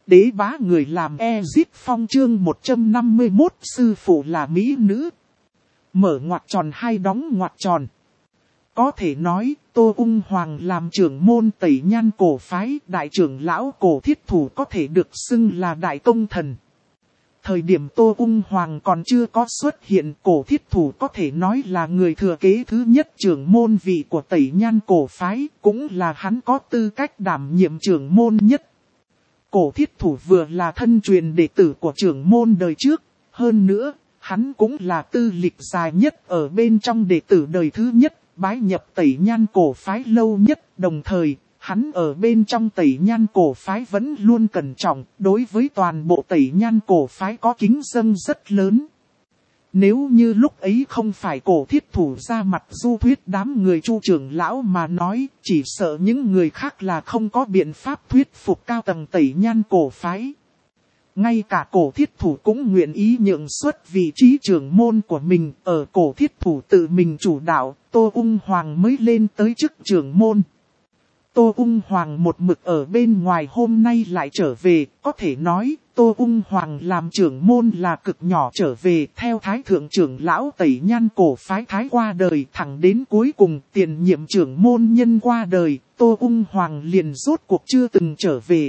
Đế bá người làm Ezit Phong chương 151 sư phụ là mỹ nữ. Mở ngoặc tròn hay đóng ngoặc tròn. Có thể nói, Tô Ung Hoàng làm trưởng môn Tẩy Nhan cổ phái, đại trưởng lão Cổ Thiết Thủ có thể được xưng là đại công thần. Thời điểm Tô Ung Hoàng còn chưa có xuất hiện, Cổ Thiết Thủ có thể nói là người thừa kế thứ nhất trưởng môn vị của Tẩy Nhan cổ phái, cũng là hắn có tư cách đảm nhiệm trưởng môn nhất. Cổ Thiết Thủ vừa là thân truyền đệ tử của trưởng môn đời trước, hơn nữa, hắn cũng là tư lịch dài nhất ở bên trong đệ tử đời thứ nhất, bái nhập Tẩy Nhan cổ phái lâu nhất, đồng thời, hắn ở bên trong Tẩy Nhan cổ phái vẫn luôn cẩn trọng, đối với toàn bộ Tẩy Nhan cổ phái có kính dâng rất lớn. Nếu như lúc ấy không phải Cổ Thiết Thủ ra mặt du thuyết đám người Chu trưởng lão mà nói, chỉ sợ những người khác là không có biện pháp thuyết phục cao tầng Tẩy Nhan cổ phái. Ngay cả Cổ Thiết Thủ cũng nguyện ý nhượng xuất vị trí trưởng môn của mình, ở Cổ Thiết Thủ tự mình chủ đạo, Tô Ung Hoàng mới lên tới chức trưởng môn. Tô Ung Hoàng một mực ở bên ngoài hôm nay lại trở về, có thể nói, Tô Ung Hoàng làm trưởng môn là cực nhỏ trở về, theo Thái Thượng trưởng lão Tẩy Nhan cổ phái Thái qua đời, thẳng đến cuối cùng tiền nhiệm trưởng môn nhân qua đời, Tô Ung Hoàng liền rốt cuộc chưa từng trở về.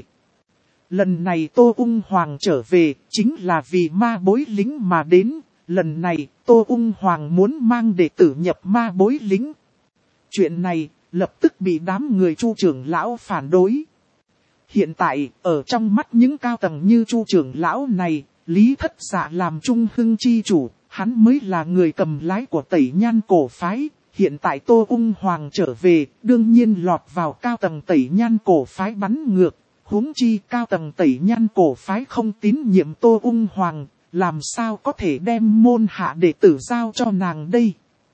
Lần này Tô Ung Hoàng trở về, chính là vì ma bối lính mà đến, lần này Tô Ung Hoàng muốn mang đệ tử nhập ma bối lính. Chuyện này lập tức bị đám người Chu trưởng lão phản đối. Hiện tại, ở trong mắt những cao tầng như Chu trưởng lão này, Lý Thất Dạ làm Trung Hưng chi chủ, hắn mới là người cầm lái của Tẩy Nhan cổ phái. Hiện tại Tô Ung Hoàng trở về, đương nhiên lọt vào cao tầng Tẩy Nhan cổ phái bắn ngược. Huống chi cao tầng Tẩy Nhan cổ phái không tín nhiệm Tô Ung Hoàng, làm sao có thể đem môn hạ đệ tử giao cho nàng đây.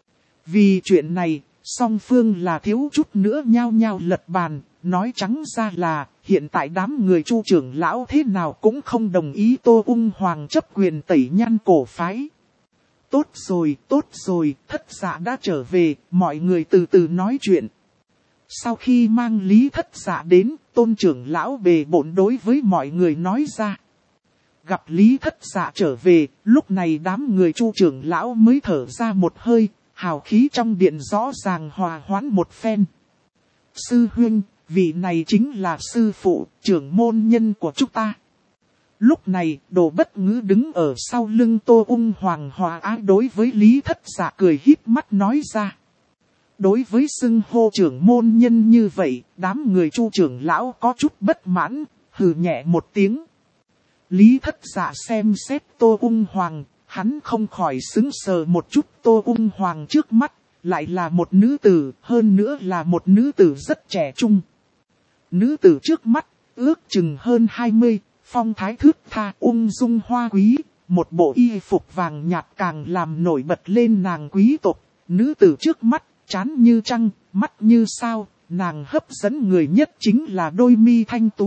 Vì chuyện này, song phương là thiếu chút nữa nhao nhao lật bàn, nói trắng ra là hiện tại đám người Chu trưởng lão thế nào cũng không đồng ý Tô Ung Hoàng chấp quyền Tẩy Nhan cổ phái. Tốt rồi, Thất Dạ đã trở về, mọi người từ từ nói chuyện. Sau khi mang Lý Thất Dạ đến, Tôn trưởng lão bề bộn đối với mọi người nói ra. Gặp Lý Thất Dạ trở về, lúc này đám người Chu trưởng lão mới thở ra một hơi, hào khí trong điện rõ ràng hòa hoãn một phen. Sư huynh, vị này chính là sư phụ, trưởng môn nhân của chúng ta. Lúc này, Đồ Bất Ngữ đứng ở sau lưng Tô Ung Hoàng hòa ái đối với Lý Thất Dạ cười híp mắt nói ra. Đối với xưng hô trưởng môn nhân như vậy, đám người Chu trưởng lão có chút bất mãn, hừ nhẹ một tiếng. Lý Thất Dạ xem xét Tô Ung Hoàng, hắn không khỏi sững sờ một chút. Tô Ung Hoàng trước mắt, lại là một nữ tử, hơn nữa là một nữ tử rất trẻ trung. Nữ tử trước mắt, ước chừng hơn 20, phong thái thướt tha ung dung hoa quý, một bộ y phục vàng nhạt càng làm nổi bật lên nàng quý tộc. Nữ tử trước mắt, trán như trăng, mắt như sao, nàng hấp dẫn người nhất chính là đôi mi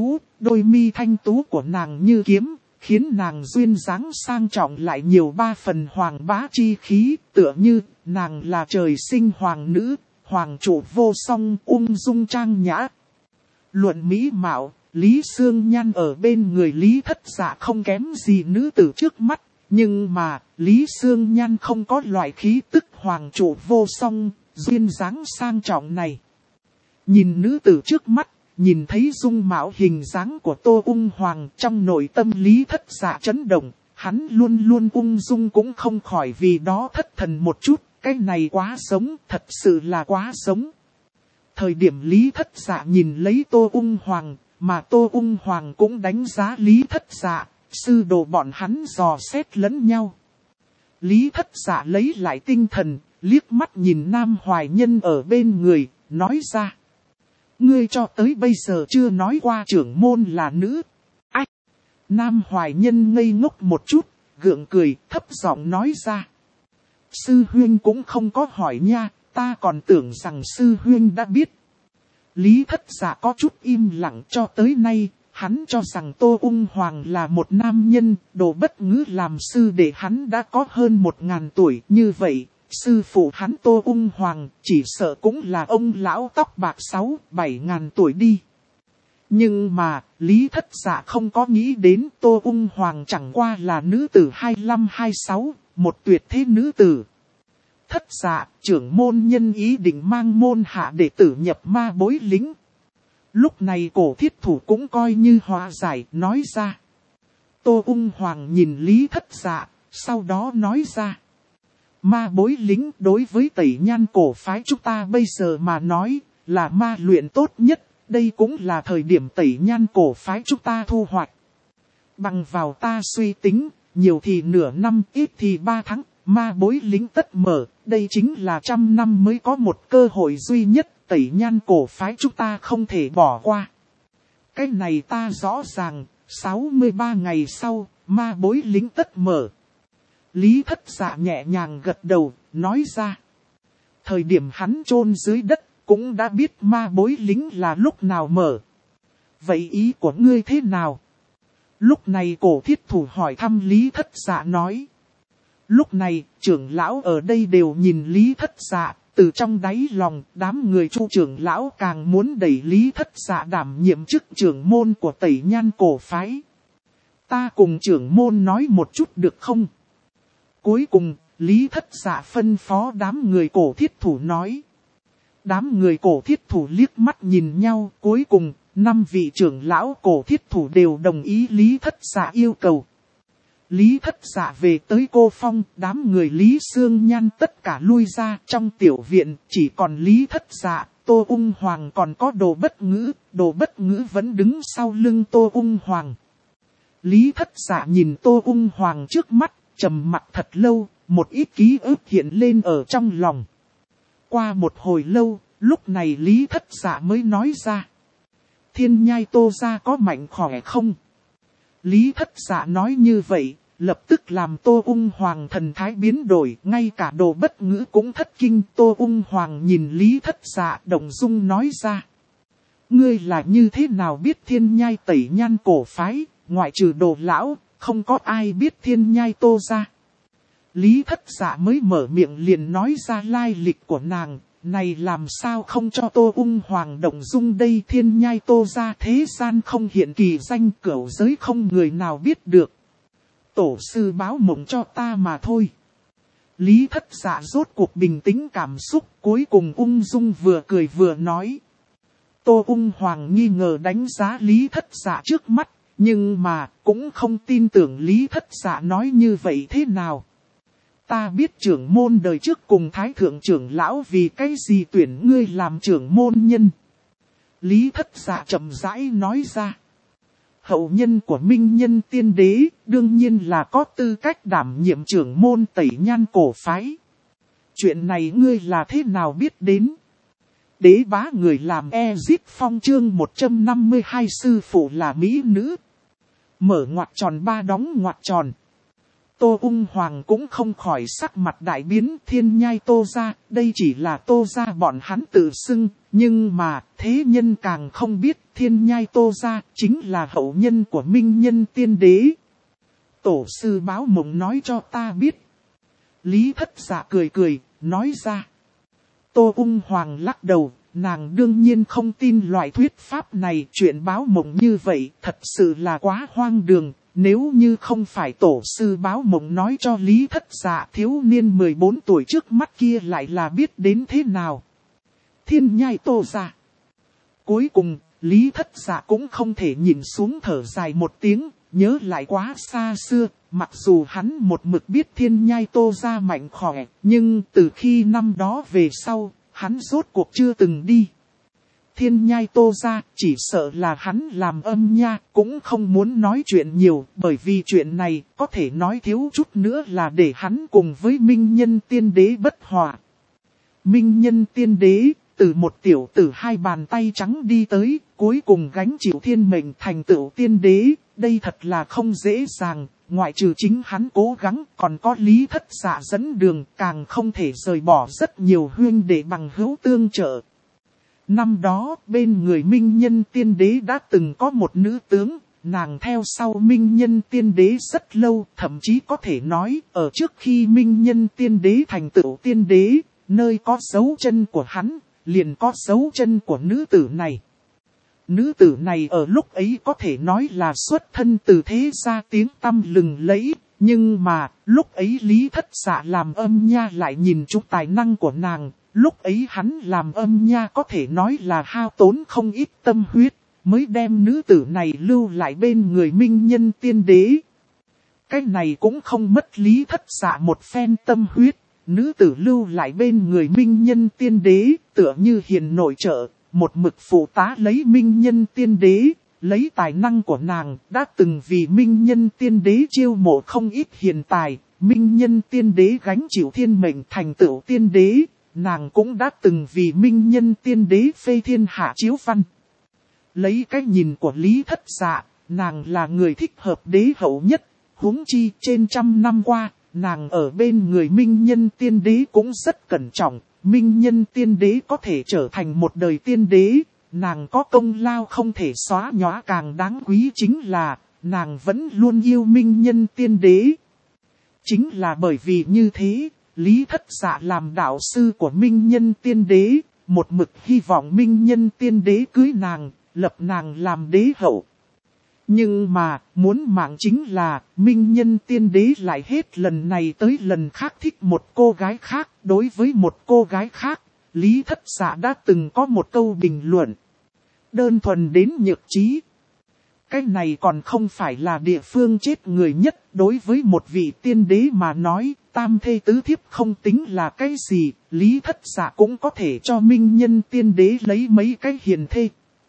thanh tú của nàng như kiếm, khiến nàng duyên dáng sang trọng lại nhiều ba phần hoàng bá chi khí, tựa như nàng là trời sinh hoàng nữ, hoàng trụ vô song, ung dung trang nhã. Luận mỹ mạo, Lý Sương Nhan ở bên người Lý Thất Dạ không kém gì nữ tử trước mắt, nhưng mà Lý Sương Nhan không có loại khí tức hoàng trụ vô song, duyên dáng sang trọng này. Nhìn nữ tử trước mắt, nhìn thấy dung mạo hình dáng của Tô Ung Hoàng, trong nội tâm Lý Thất Dạ chấn động, hắn luôn luôn ung dung cũng không khỏi vì đó thất thần một chút, cái này quá giống, thật sự là quá giống. Thời điểm Lý Thất Dạ nhìn lấy Tô Ung Hoàng, mà Tô Ung Hoàng cũng đánh giá Lý Thất Dạ, sư đồ bọn hắn dò xét lẫn nhau. Lý Thất Dạ lấy lại tinh thần, liếc mắt nhìn Nam Hoài Nhân ở bên người, nói ra. Ngươi cho tới bây giờ chưa nói qua trưởng môn là nữ. Ách! Nam Hoài Nhân ngây ngốc một chút, gượng cười, thấp giọng nói ra. Sư huynh cũng không có hỏi nha, ta còn tưởng rằng sư huynh đã biết. Lý Thất Dạ có chút im lặng cho tới nay, hắn cho rằng Tô Ung Hoàng là một nam nhân, Đồ Bất Ngữ làm sư để hắn đã có hơn 1000 tuổi, như vậy. Sư phụ hắn Tô Ung Hoàng chỉ sợ cũng là ông lão tóc bạc 6-7 ngàn tuổi đi. Nhưng mà, Lý Thất Dạ không có nghĩ đến Tô Ung Hoàng chẳng qua là nữ tử 25-26, một tuyệt thế nữ tử. Thất Dạ, trưởng môn nhân ý định mang môn hạ đệ tử nhập ma bối lính. Lúc này Cổ Thiết Thủ cũng coi như hòa giải, nói ra. Tô Ung Hoàng nhìn Lý Thất Dạ, sau đó nói ra. Ma bối lính đối với Tẩy Nhan cổ phái chúng ta bây giờ mà nói, là ma luyện tốt nhất. Đây cũng là thời điểm Tẩy Nhan cổ phái chúng ta thu hoạch. Bằng vào ta suy tính, nhiều thì nửa năm, ít thì 3 tháng, ma bối lính tất mở. Đây chính là 100 năm mới có một cơ hội duy nhất, Tẩy Nhan cổ phái chúng ta không thể bỏ qua. Cái này ta rõ ràng, 63 ngày sau, ma bối lính tất mở. Lý Thất Dạ nhẹ nhàng gật đầu, nói ra. Thời điểm hắn chôn dưới đất, cũng đã biết ma bối lính là lúc nào mở. Vậy ý của ngươi thế nào? Lúc này Cổ Thiết Thủ hỏi thăm Lý Thất Dạ nói. Lúc này, trưởng lão ở đây đều nhìn Lý Thất Dạ, từ trong đáy lòng, đám người Chu trưởng lão càng muốn đẩy Lý Thất Dạ đảm nhiệm chức trưởng môn của Tẩy Nhan cổ phái. Ta cùng trưởng môn nói một chút được không? Cuối cùng, Lý Thất Dạ phân phó đám người Cổ Thiết Thủ nói. Đám người Cổ Thiết Thủ liếc mắt nhìn nhau, cuối cùng, 5 vị trưởng lão Cổ Thiết Thủ đều đồng ý Lý Thất Dạ yêu cầu. Lý Thất Dạ về tới Cô Phong, đám người Lý Sương Nhan tất cả lui ra, trong tiểu viện chỉ còn Lý Thất Dạ, Tô Ung Hoàng còn có Đồ Bất Ngữ vẫn đứng sau lưng Tô Ung Hoàng. Lý Thất Dạ nhìn Tô Ung Hoàng trước mắt, trầm mặc thật lâu, một ít ký ức hiện lên ở trong lòng. Qua một hồi lâu, lúc này Lý Thất Dạ mới nói ra. Thiên Nhai Tô gia có mạnh khỏe không? Lý Thất Dạ nói như vậy, lập tức làm Tô Ung Hoàng thần thái biến đổi, ngay cả Đồ Bất Ngữ cũng thất kinh. Tô Ung Hoàng nhìn Lý Thất Dạ động dung nói ra. Ngươi là như thế nào biết Thiên Nhai Tẩy Nhan cổ phái, ngoại trừ Đồ lão, không có ai biết Thiên Nhai Tô gia. Lý Thất Dạ mới mở miệng liền nói ra lai lịch của nàng, này làm sao không cho Tô Ung Hoàng động dung đây. Thiên Nhai Tô gia thế gian không hiện kỳ danh, cửu giới không người nào biết được. Tổ sư báo mộng cho ta mà thôi. Lý Thất Dạ rốt cuộc bình tĩnh cảm xúc, cuối cùng ung dung vừa cười vừa nói. Tô Ung Hoàng nghi ngờ đánh giá Lý Thất Dạ trước mắt, nhưng mà cũng không tin tưởng Lý Thất Dạ nói như vậy thế nào. Ta biết trưởng môn đời trước cùng Thái Thượng trưởng lão vì cái gì tuyển ngươi làm trưởng môn nhân. Lý Thất Dạ chậm rãi nói ra. Hậu nhân của Minh Nhân Tiên Đế, đương nhiên là có tư cách đảm nhiệm trưởng môn Tẩy Nhan cổ phái. Chuyện này ngươi là thế nào biết đến? Đế bá người làm Ezit Phong chương 152 sư phụ là mỹ nữ. Mở ngoặc tròn 3 đóng ngoặc tròn. Tô Ung Hoàng cũng không khỏi sắc mặt đại biến. Thiên Nhai Tô gia, đây chỉ là Tô gia bọn hắn tự xưng, nhưng mà thế nhân càng không biết Thiên Nhai Tô gia chính là hậu nhân của Minh Nhân Tiên Đế. Tổ sư báo mộng nói cho ta biết. Lý Thất Dạ cười cười, nói ra. Tô Ung Hoàng lắc đầu, nàng đương nhiên không tin loại thuyết pháp này. Chuyện báo mộng như vậy thật sự là quá hoang đường. Nếu như không phải tổ sư báo mộng nói cho Lý Thất Dạ, thiếu niên 14 tuổi trước mắt kia lại là biết đến thế nào. Thiên Nhai Tô gia. Cuối cùng, Lý Thất Dạ cũng không thể nhìn xuống thở dài một tiếng, nhớ lại quá xa xưa. Mặc dù hắn một mực biết Thiên Nhai Tô gia mạnh khỏe, nhưng từ khi năm đó về sau, hắn rốt cuộc chưa từng đi. Thiên Nhai Tô gia, chỉ sợ là hắn làm âm nha, cũng không muốn nói chuyện nhiều, bởi vì chuyện này có thể nói thiếu chút nữa là để hắn cùng với Minh Nhân Tiên Đế bất hòa. Minh Nhân Tiên Đế, từ một tiểu tử 2 bàn tay trắng đi tới, cuối cùng gánh chịu thiên mệnh thành tựu tiên đế, đây thật là không dễ dàng. Ngoại trừ chính hắn cố gắng, còn có Lý Thất Dạ dẫn đường, càng không thể rời bỏ rất nhiều huynh đệ bằng hữu tương trợ. Năm đó, bên người Minh Nhân Tiên Đế đã từng có một nữ tướng, nàng theo sau Minh Nhân Tiên Đế rất lâu, thậm chí có thể nói, ở trước khi Minh Nhân Tiên Đế thành tựu tiên đế, nơi có dấu chân của hắn, liền có dấu chân của nữ tử này. Nữ tử này ở lúc ấy có thể nói là xuất thân từ thế gia tiếng tăm lừng lẫy, nhưng mà lúc ấy Lý Thất Dạ làm Âm Nha lại nhìn trúng tài năng của nàng, lúc ấy hắn làm Âm Nha có thể nói là hao tốn không ít tâm huyết, mới đem nữ tử này lưu lại bên người Minh Nhân Tiên Đế. Cái này cũng không mất Lý Thất Dạ một phen tâm huyết, nữ tử lưu lại bên người Minh Nhân Tiên Đế, tựa như hiền nội trợ, một mực phụ tá lấy Minh Nhân Tiên Đế, lấy tài năng của nàng, đã từng vì Minh Nhân Tiên Đế chiêu mộ không ít hiền tài, Minh Nhân Tiên Đế gánh chịu thiên mệnh thành tựu tiên đế, nàng cũng đã từng vì Minh Nhân Tiên Đế phê thiên hạ chiếu văn. Lấy cái nhìn của Lý Thất Dạ, nàng là người thích hợp đế hậu nhất, huống chi trên 100 năm qua, nàng ở bên người Minh Nhân Tiên Đế cũng rất cẩn trọng, Minh Nhân Tiên Đế có thể trở thành một đời tiên đế, nàng có công lao không thể xóa nhòa, càng đáng quý chính là, nàng vẫn luôn yêu Minh Nhân Tiên Đế. Chính là bởi vì như thế, Lý Thất Dạ làm đạo sư của Minh Nhân Tiên Đế, một mực hy vọng Minh Nhân Tiên Đế cưới nàng, lập nàng làm đế hậu. Nhưng mà, muốn mạng chính là, Minh Nhân Tiên Đế lại hết lần này tới lần khác thích một cô gái khác. Đối với một cô gái khác, Lý Thất Dạ đã từng có một câu bình luận. Đơn thuần đến nhược trí. Cái này còn không phải là địa phương chết người nhất. Đối với một vị tiên đế mà nói, tam thê tứ thiếp không tính là cái gì. Lý Thất Dạ cũng có thể cho Minh Nhân Tiên Đế lấy mấy cái hiền thê.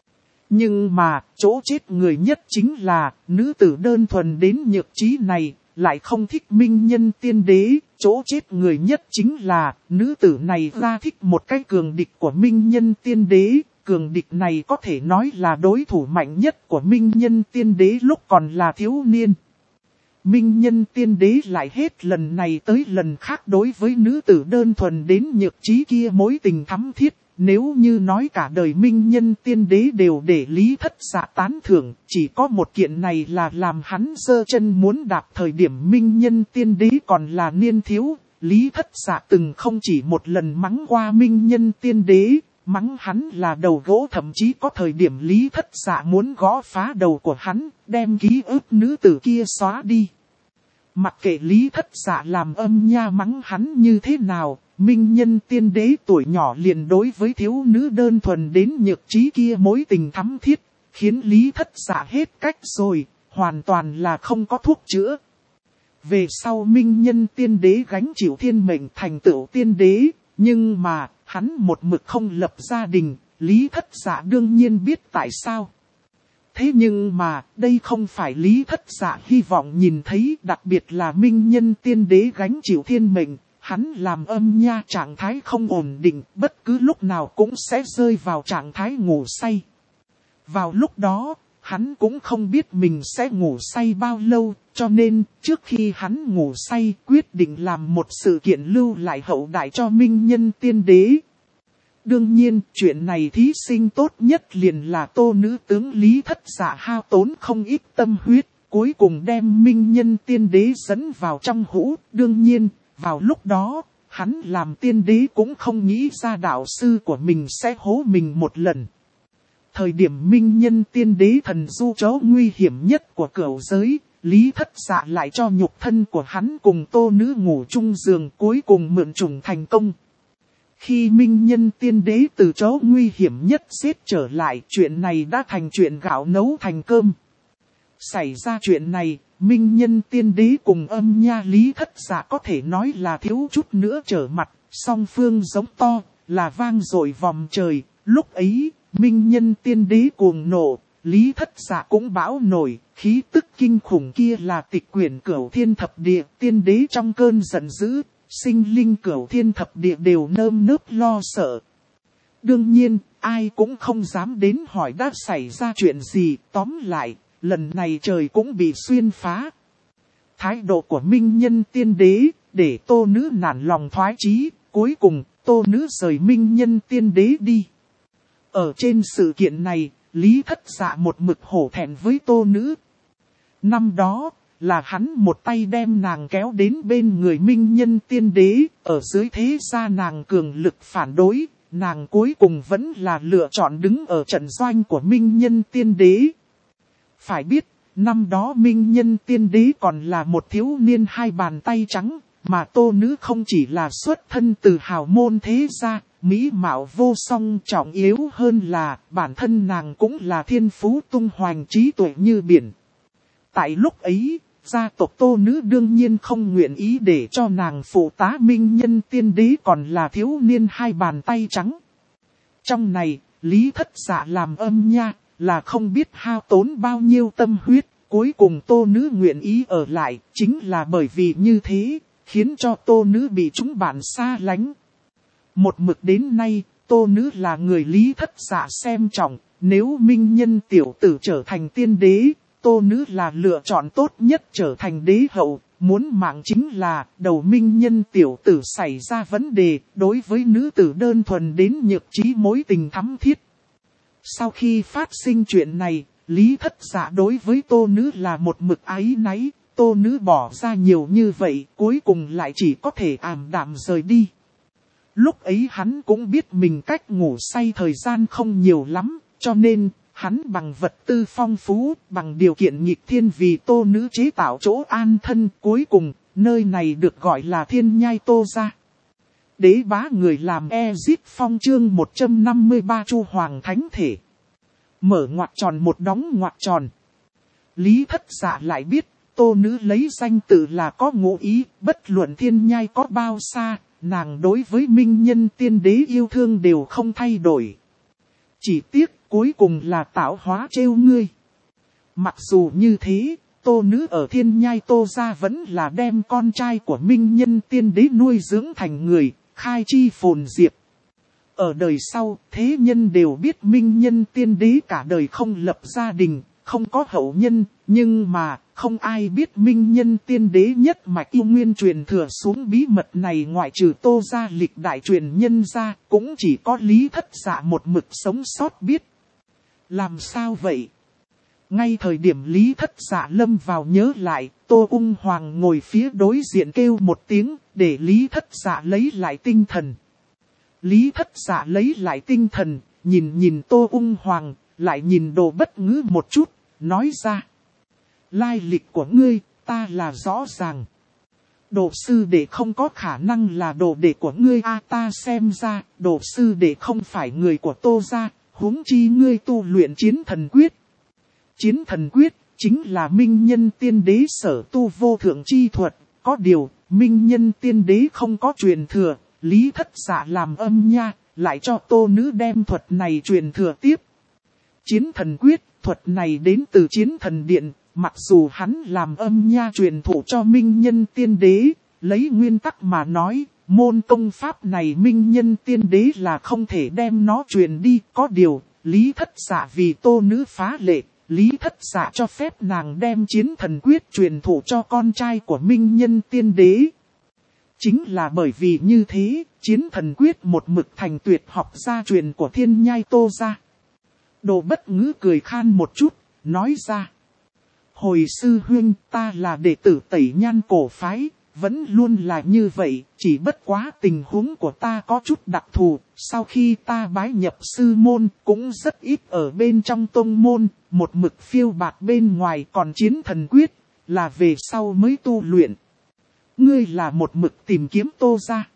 Nhưng mà, chỗ chết người nhất chính là, nữ tử đơn thuần đến nhược trí này, lại không thích Minh Nhân Tiên Đế. Chỗ chết người nhất chính là, nữ tử này ra thích một cái cường địch của Minh Nhân Tiên Đế. Cường địch này có thể nói là đối thủ mạnh nhất của Minh Nhân Tiên Đế lúc còn là thiếu niên. Minh Nhân Tiên Đế lại hết lần này tới lần khác đối với nữ tử đơn thuần đến nhược trí kia mối tình thắm thiết. Nếu như nói cả đời Minh Nhân Tiên Đế đều để Lý Thất Dạ tán thưởng, chỉ có một kiện này là làm hắn giơ chân muốn đạp thời điểm Minh Nhân Tiên Đế còn là niên thiếu. Lý Thất Dạ từng không chỉ một lần mắng qua Minh Nhân Tiên Đế, mắng hắn là đầu gỗ, thậm chí có thời điểm Lý Thất Dạ muốn gõ phá đầu của hắn, đem ký ức nữ tử kia xóa đi. Mặc kệ Lý Thất Dạ làm Âm Nha mắng hắn như thế nào, Minh Nhân Tiên Đế tuổi nhỏ liền đối với thiếu nữ đơn thuần đến nhược trí kia mối tình thắm thiết, khiến Lý Thất Dạ hết cách rồi, hoàn toàn là không có thuốc chữa. Về sau Minh Nhân Tiên Đế gánh chịu thiên mệnh thành tựu tiên đế, nhưng mà, hắn một mực không lập gia đình, Lý Thất Dạ đương nhiên biết tại sao. Thế nhưng mà, đây không phải Lý Thất Dạ hy vọng nhìn thấy, đặc biệt là Minh Nhân Tiên Đế gánh chịu thiên mệnh, hắn làm Âm Nha trạng thái không ổn định, bất cứ lúc nào cũng sẽ rơi vào trạng thái ngủ say. Vào lúc đó, hắn cũng không biết mình sẽ ngủ say bao lâu, cho nên trước khi hắn ngủ say quyết định làm một sự kiện lưu lại hậu đại cho Minh Nhân Tiên Đế. Đương nhiên, chuyện này thí sinh tốt nhất liền là Tô nữ tướng Lý Thất Dạ hao tốn không ít tâm huyết, cuối cùng đem Minh Nhân Tiên Đế dẫn vào trong hũ. Đương nhiên, vào lúc đó, hắn làm tiên đế cũng không nghĩ ra đạo sư của mình sẽ hố mình một lần. Thời điểm Minh Nhân Tiên Đế thần du chỗ nguy hiểm nhất của cửu giới, Lý Thất Dạ lại cho nhục thân của hắn cùng Tô nữ ngủ chung giường, cuối cùng mượn trùng thành công. Khi Minh Nhân Tiên Đế từ chỗ nguy hiểm nhất giết trở lại, chuyện này đã thành chuyện gạo nấu thành cơm. Xảy ra chuyện này, Minh Nhân Tiên Đế cùng Âm Nha Lý Thất Dạ có thể nói là thiếu chút nữa trở mặt, song phương giống to, là vang dội vòm trời. Lúc ấy, Minh Nhân Tiên Đế cuồng nộ, Lý Thất Dạ cũng bão nổi, khí tức kinh khủng kia là tịch quyển cửu thiên thập địa. Tiên đế trong cơn giận dữ, sinh linh cửu thiên thập địa đều nơm nớp lo sợ. Đương nhiên, ai cũng không dám đến hỏi đã xảy ra chuyện gì, tóm lại, lần này trời cũng bị xuyên phá. Thái độ của Minh Nhân Tiên Đế, để Tô nữ nản lòng thoái chí, cuối cùng, Tô nữ rời Minh Nhân Tiên Đế đi. Ở trên sự kiện này, Lý Thất Dạ một mực hổ thẹn với Tô nữ. Năm đó, là hắn một tay đem nàng kéo đến bên người Minh Nhân Tiên Đế, ở dưới thế gia nàng cường lực phản đối, nàng cuối cùng vẫn là lựa chọn đứng ở trận doanh của Minh Nhân Tiên Đế. Phải biết, năm đó Minh Nhân Tiên Đế còn là một thiếu niên hai bàn tay trắng, mà Tô Nữ không chỉ là xuất thân từ hào môn thế gia, mỹ mạo vô song, trọng yếu hơn là bản thân nàng cũng là thiên phú tung hoành, trí tuệ như biển. Tại lúc ấy, gia tộc Tô Nữ đương nhiên không nguyện ý để cho nàng phụ tá Minh Nhân Tiên Đế còn là thiếu niên hai bàn tay trắng. Trong này, Lý Thất Dạ làm âm nha, là không biết hao tốn bao nhiêu tâm huyết, cuối cùng Tô Nữ nguyện ý ở lại, chính là bởi vì như thế, khiến cho Tô Nữ bị chúng bạn xa lánh. Một mực đến nay, Tô Nữ là người Lý Thất Dạ xem trọng, nếu Minh Nhân tiểu tử trở thành tiên đế, Tô Nữ là lựa chọn tốt nhất trở thành đế hậu. Muốn mạng chính là đầu Minh Nhân tiểu tử xảy ra vấn đề, đối với nữ tử đơn thuần đến nhược trí mối tình thắm thiết. Sau khi phát sinh chuyện này, Lý Thất Dạ đối với Tô Nữ là một mực áy náy, Tô Nữ bỏ ra nhiều như vậy, cuối cùng lại chỉ có thể ảm đạm rời đi. Lúc ấy hắn cũng biết mình cách ngủ say thời gian không nhiều lắm, cho nên hắn bằng vật tư phong phú, bằng điều kiện nghịch thiên vì Tô Nữ chế tạo chỗ an thân. Cuối cùng, nơi này được gọi là Thiên Nhai Tô Gia. Đế bá người làm Ezip Phong chương 153 Chu Hoàng Thánh Thể. Mở ngoặc tròn một đóng ngoặc tròn. Lý Thất Dạ lại biết, Tô Nữ lấy danh tự là có ngụ ý, bất luận Thiên Nhai có bao xa, nàng đối với Minh Nhân Tiên Đế yêu thương đều không thay đổi. Chỉ tiếc cuối cùng là tạo hóa trêu ngươi. Mặc dù như thế, Tô Nữ ở Thiên Nhai Tô Gia vẫn là đem con trai của Minh Nhân Tiên Đế nuôi dưỡng thành người, khai chi phồn diệp. Ở đời sau, thế nhân đều biết Minh Nhân Tiên Đế cả đời không lập gia đình, không có hậu nhân, nhưng mà không ai biết Minh Nhân Tiên Đế nhất mạch yêu nguyên truyền thừa xuống bí mật này, ngoại trừ Tô Gia lịch đại truyền nhân ra, cũng chỉ có Lý Thất Dạ một mực sống sót biết. Làm sao vậy? Ngay thời điểm Lý Thất Dạ lâm vào nhớ lại, Tô Ung Hoàng ngồi phía đối diện kêu một tiếng, để Lý Thất Dạ lấy lại tinh thần. Lý Thất Dạ lấy lại tinh thần, nhìn Tô Ung Hoàng, lại nhìn Đồ Bất Ngữ một chút, nói ra. Lai lịch của ngươi, ta là rõ ràng. Đồ sư đệ không có khả năng là đồ đệ của ngươi ta xem ra, đồ sư đệ không phải người của Tô gia, huống chi ngươi tu luyện Chiến Thần Quyết. Chiến Thần Quyết chính là Minh Nhân Tiên Đế sở tu vô thượng chi thuật, có điều, Minh Nhân Tiên Đế không có truyền thừa, Lý Thất Dạ làm âm nha, lại cho Tô Nữ đem thuật này truyền thừa tiếp. Chiến Thần Quyết, thuật này đến từ Chiến Thần Điện, mặc dù hắn làm âm nha truyền thụ cho Minh Nhân Tiên Đế, lấy nguyên tắc mà nói, môn công pháp này Minh Nhân Tiên Đế là không thể đem nó truyền đi, có điều, Lý Thất Dạ vì Tô Nữ phá lệ, Lý Thất Dạ cho phép nàng đem Chiến Thần Quyết truyền thụ cho con trai của Minh Nhân Tiên Đế. Chính là bởi vì như thế, Chiến Thần Quyết một mực thành tuyệt học gia truyền của Thiên Nhai Tô Gia. Đồ Bất Ngữ cười khan một chút, nói ra. Hồi sư huynh, ta là đệ tử Tẩy Nhan cổ phái, vẫn luôn là như vậy, chỉ bất quá tình huống của ta có chút đặc thù, sau khi ta bái nhập sư môn, cũng rất ít ở bên trong tông môn, một mực phiêu bạt bên ngoài, còn Chiến Thần Quyết, là về sau mới tu luyện. Ngươi là một mực tìm kiếm Tô gia.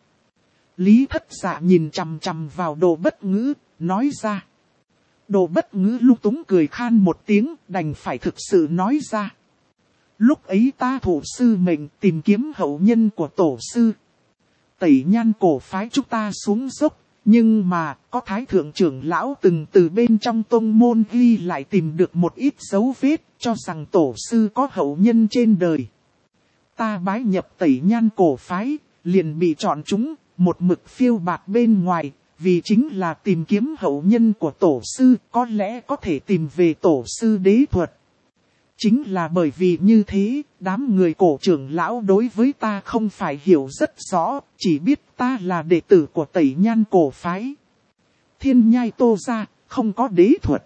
Lý Thất Dạ nhìn chằm chằm vào Đồ Bất Ngữ, nói ra. Đồ Bất Ngữ lung túng cười khan một tiếng, đành phải thực sự nói ra. Lúc ấy ta thụ sư mệnh tìm kiếm hậu nhân của tổ sư. Tẩy Nhan cổ phái chúng ta xuống dốc, nhưng mà có thái thượng trưởng lão từng từ bên trong tông môn ghi lại tìm được một ít dấu vết, cho rằng tổ sư có hậu nhân trên đời. Ta bái nhập Tẩy Nhan cổ phái, liền bị chọn chúng, một mực phiêu bạt bên ngoài. Vì chính là tìm kiếm hậu nhân của tổ sư, có lẽ có thể tìm về tổ sư đế thuật. Chính là bởi vì như thế, đám người cổ trưởng lão đối với ta không phải hiểu rất rõ, chỉ biết ta là đệ tử của Tẩy Nhan cổ phái. Thiên Nhai Tô Gia, không có đế thuật.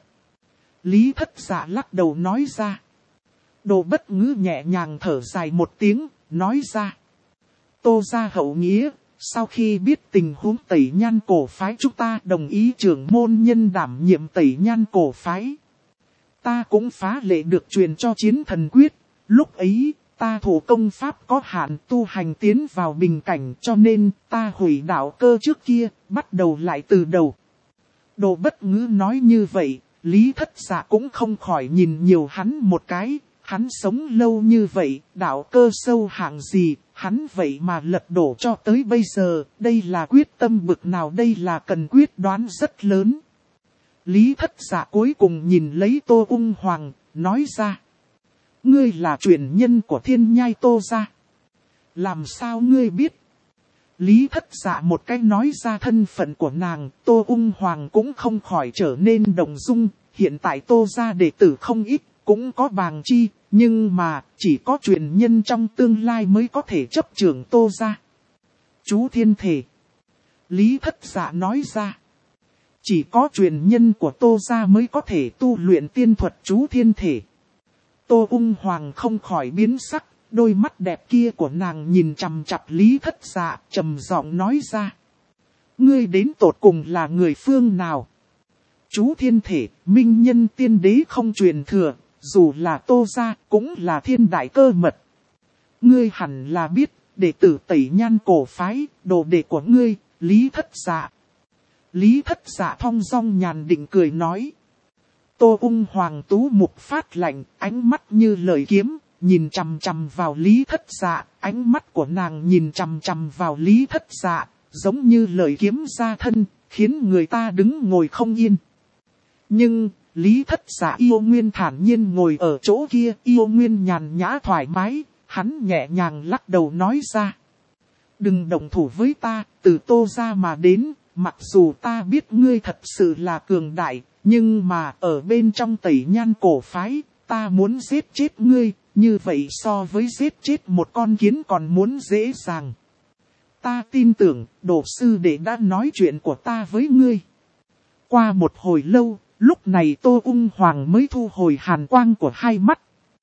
Lý Thất Dạ lắc đầu nói ra. Đồ Bất Ngữ nhẹ nhàng thở dài một tiếng, nói ra. Tô Gia hậu nghĩa. Sau khi biết tình huống Tẩy Nhan cổ phái, chúng ta đồng ý trưởng môn nhân đảm nhiệm Tẩy Nhan cổ phái. Ta cũng phá lệ được truyền cho Chiến Thần Quyết. Lúc ấy, ta thủ công pháp có hạn, tu hành tiến vào bình cảnh, cho nên ta hủy đạo cơ trước kia, bắt đầu lại từ đầu. Đồ Bất Ngữ nói như vậy, Lý Thất Dạ cũng không khỏi nhìn nhiều hắn một cái. Hắn sống lâu như vậy, đạo cơ sâu hạng gì, hắn vậy mà lật đổ cho tới bây giờ, đây là quyết tâm bực nào, đây là cần quyết đoán rất lớn. Lý Thất Dạ cuối cùng nhìn lấy Tô Ung Hoàng, nói ra. Ngươi là truyền nhân của Thiên Nhai Tô gia. Làm sao ngươi biết? Lý Thất Dạ một cách nói ra thân phận của nàng, Tô Ung Hoàng cũng không khỏi trở nên động dung. Hiện tại Tô gia đệ tử không ít, cũng có bàng chi, nhưng mà chỉ có truyền nhân trong tương lai mới có thể chấp trưởng Tô gia. Chú thiên thể. Lý Thất Dạ nói ra. Chỉ có truyền nhân của Tô gia mới có thể tu luyện tiên thuật chú thiên thể. Tô Ung Hoàng không khỏi biến sắc, đôi mắt đẹp kia của nàng nhìn chằm chằm Lý Thất Dạ, trầm giọng nói ra. Ngươi đến tột cùng là người phương nào? Chú thiên thể, minh nhân tiên đế không truyền thừa, dù là Tô gia cũng là thiên đại cơ mật. Ngươi hẳn là biết, đệ tử Tẩy Nhan cổ phái, đồ đệ của ngươi, Lý Thất Dạ. Lý Thất Dạ thong dong nhàn định cười nói. Tô Ung Hoàng tú mục phát lạnh, ánh mắt như lời kiếm, nhìn chằm chằm vào Lý Thất Dạ, ánh mắt của nàng nhìn chằm chằm vào Lý Thất Dạ, giống như lời kiếm ra thân, khiến người ta đứng ngồi không yên. Nhưng, Lý Thất Dạ yêu nguyên thản nhiên ngồi ở chỗ kia, yêu nguyên nhàn nhã thoải mái, hắn nhẹ nhàng lắc đầu nói ra. Đừng động thủ với ta, từ Tô gia mà đến, mặc dù ta biết ngươi thật sự là cường đại, nhưng mà ở bên trong Tẩy Nhan cổ phái, ta muốn giết chết ngươi, như vậy so với giết chết một con kiến còn muốn dễ dàng. Ta tin tưởng, Đồ sư đệ đã nói chuyện của ta với ngươi. Qua một hồi lâu, lúc này Tô Ung Hoàng mới thu hồi hàn quang của hai mắt.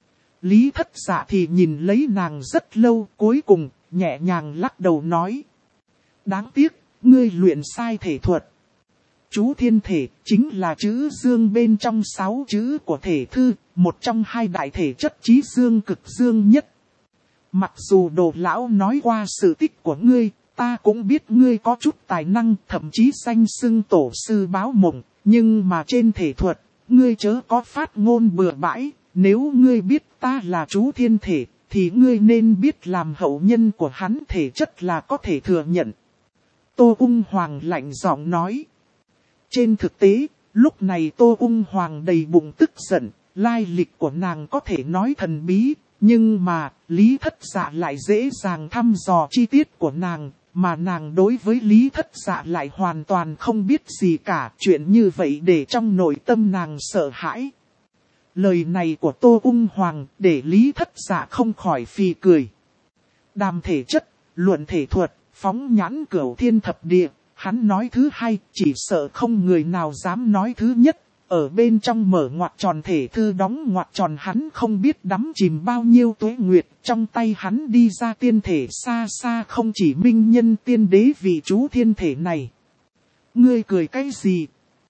Lý Thất Dạ thì nhìn lấy nàng rất lâu, cuối cùng, nhẹ nhàng lắc đầu nói. Đáng tiếc, ngươi luyện sai thể thuật. Chú thiên thể chính là chữ dương bên trong 6 chữ của thể thư, một trong hai đại thể chất chí dương cực dương nhất. Mặc dù Đồ lão nói qua sự tích của ngươi, ta cũng biết ngươi có chút tài năng, thậm chí danh xưng tổ sư báo mộng, nhưng mà trên thể thuật, ngươi chớ có phát ngôn bừa bãi, nếu ngươi biết ta là chú thiên thể, thì ngươi nên biết làm hậu nhân của hắn thể chất là có thể thừa nhận. Tô Ung Hoàng lạnh giọng nói. Trên thực tế, lúc này Tô Ung Hoàng đầy bụng tức giận, lai lịch của nàng có thể nói thần bí, nhưng mà Lý Thất Dạ lại dễ dàng thăm dò chi tiết của nàng, mà nàng đối với Lý Thất Dạ lại hoàn toàn không biết gì cả, chuyện như vậy để trong nội tâm nàng sợ hãi. Lời này của Tô Ung Hoàng để Lý Thất Dạ không khỏi phì cười. Đàm thể chất, luận thể thuật, phóng nhãn cửu thiên thập địa, hắn nói thứ hai, chỉ sợ không người nào dám nói thứ nhất. Ở bên trong mở ngoặc tròn thể thư đóng ngoặc tròn, hắn không biết đắm chìm bao nhiêu tuế nguyệt, trong tay hắn đi ra tiên thể xa xa không chỉ minh nhân tiên đế vị chú thiên thể này. Ngươi cười cái gì?